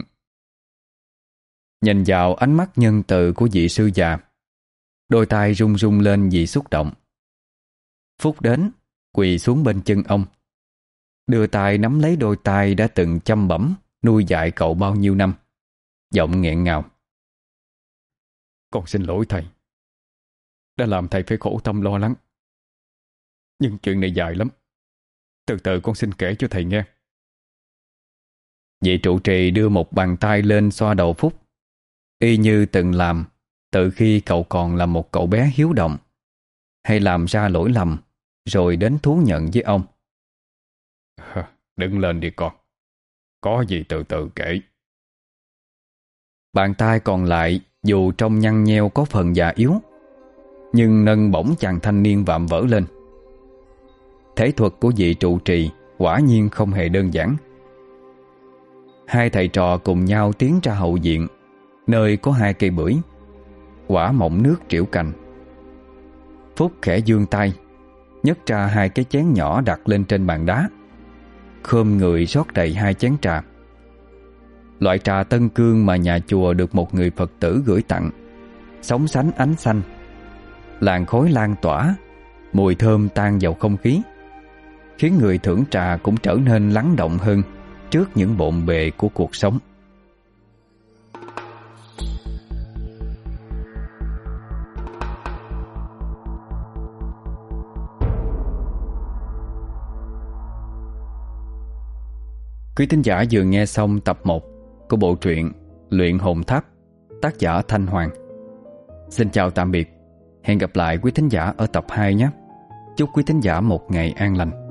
Nhìn vào ánh mắt nhân từ của vị sư già, đôi tay rung rung lên vì xúc động. Phúc đến, quỳ xuống bên chân ông, đưa tay nắm lấy đôi tay đã từng chăm bẵm nuôi dạy cậu bao nhiêu năm, giọng nghẹn ngào. Con xin lỗi thầy, đã làm thầy phải khổ tâm lo lắng. Nhưng chuyện này dài lắm, từ từ con xin kể cho thầy nghe. Vị trụ trì đưa một bàn tay lên xoa đầu Phúc, y như từng làm từ khi cậu còn là một cậu bé hiếu động, hay làm ra lỗi lầm rồi đến thú nhận với ông. Đứng lên đi con, có gì từ từ kể. Bàn tay còn lại dù trông nhăn nheo có phần già yếu, nhưng nâng bổng chàng thanh niên vạm vỡ lên. Thể thuật của vị trụ trì quả nhiên không hề đơn giản. Hai thầy trò cùng nhau tiến ra hậu viện, nơi có hai cây bưởi, quả mọng nước triểu cành. Phúc khẽ giương tay, nhấc ra hai cái chén nhỏ đặt lên trên bàn đá, khom người rót đầy hai chén trà. Loại trà tân cương mà nhà chùa được một người Phật tử gửi tặng, sóng sánh ánh xanh, làn khói lan tỏa, mùi thơm tan vào không khí, khiến người thưởng trà cũng trở nên lắng động hơn trước những bộn bề của cuộc sống. Quý thính giả vừa nghe xong tập một của bộ truyện Luyện Hồn Tháp, tác giả Thanh Hoàng. Xin chào tạm biệt, hẹn gặp lại quý thính giả ở tập hai nhé. Chúc quý thính giả một ngày an lành.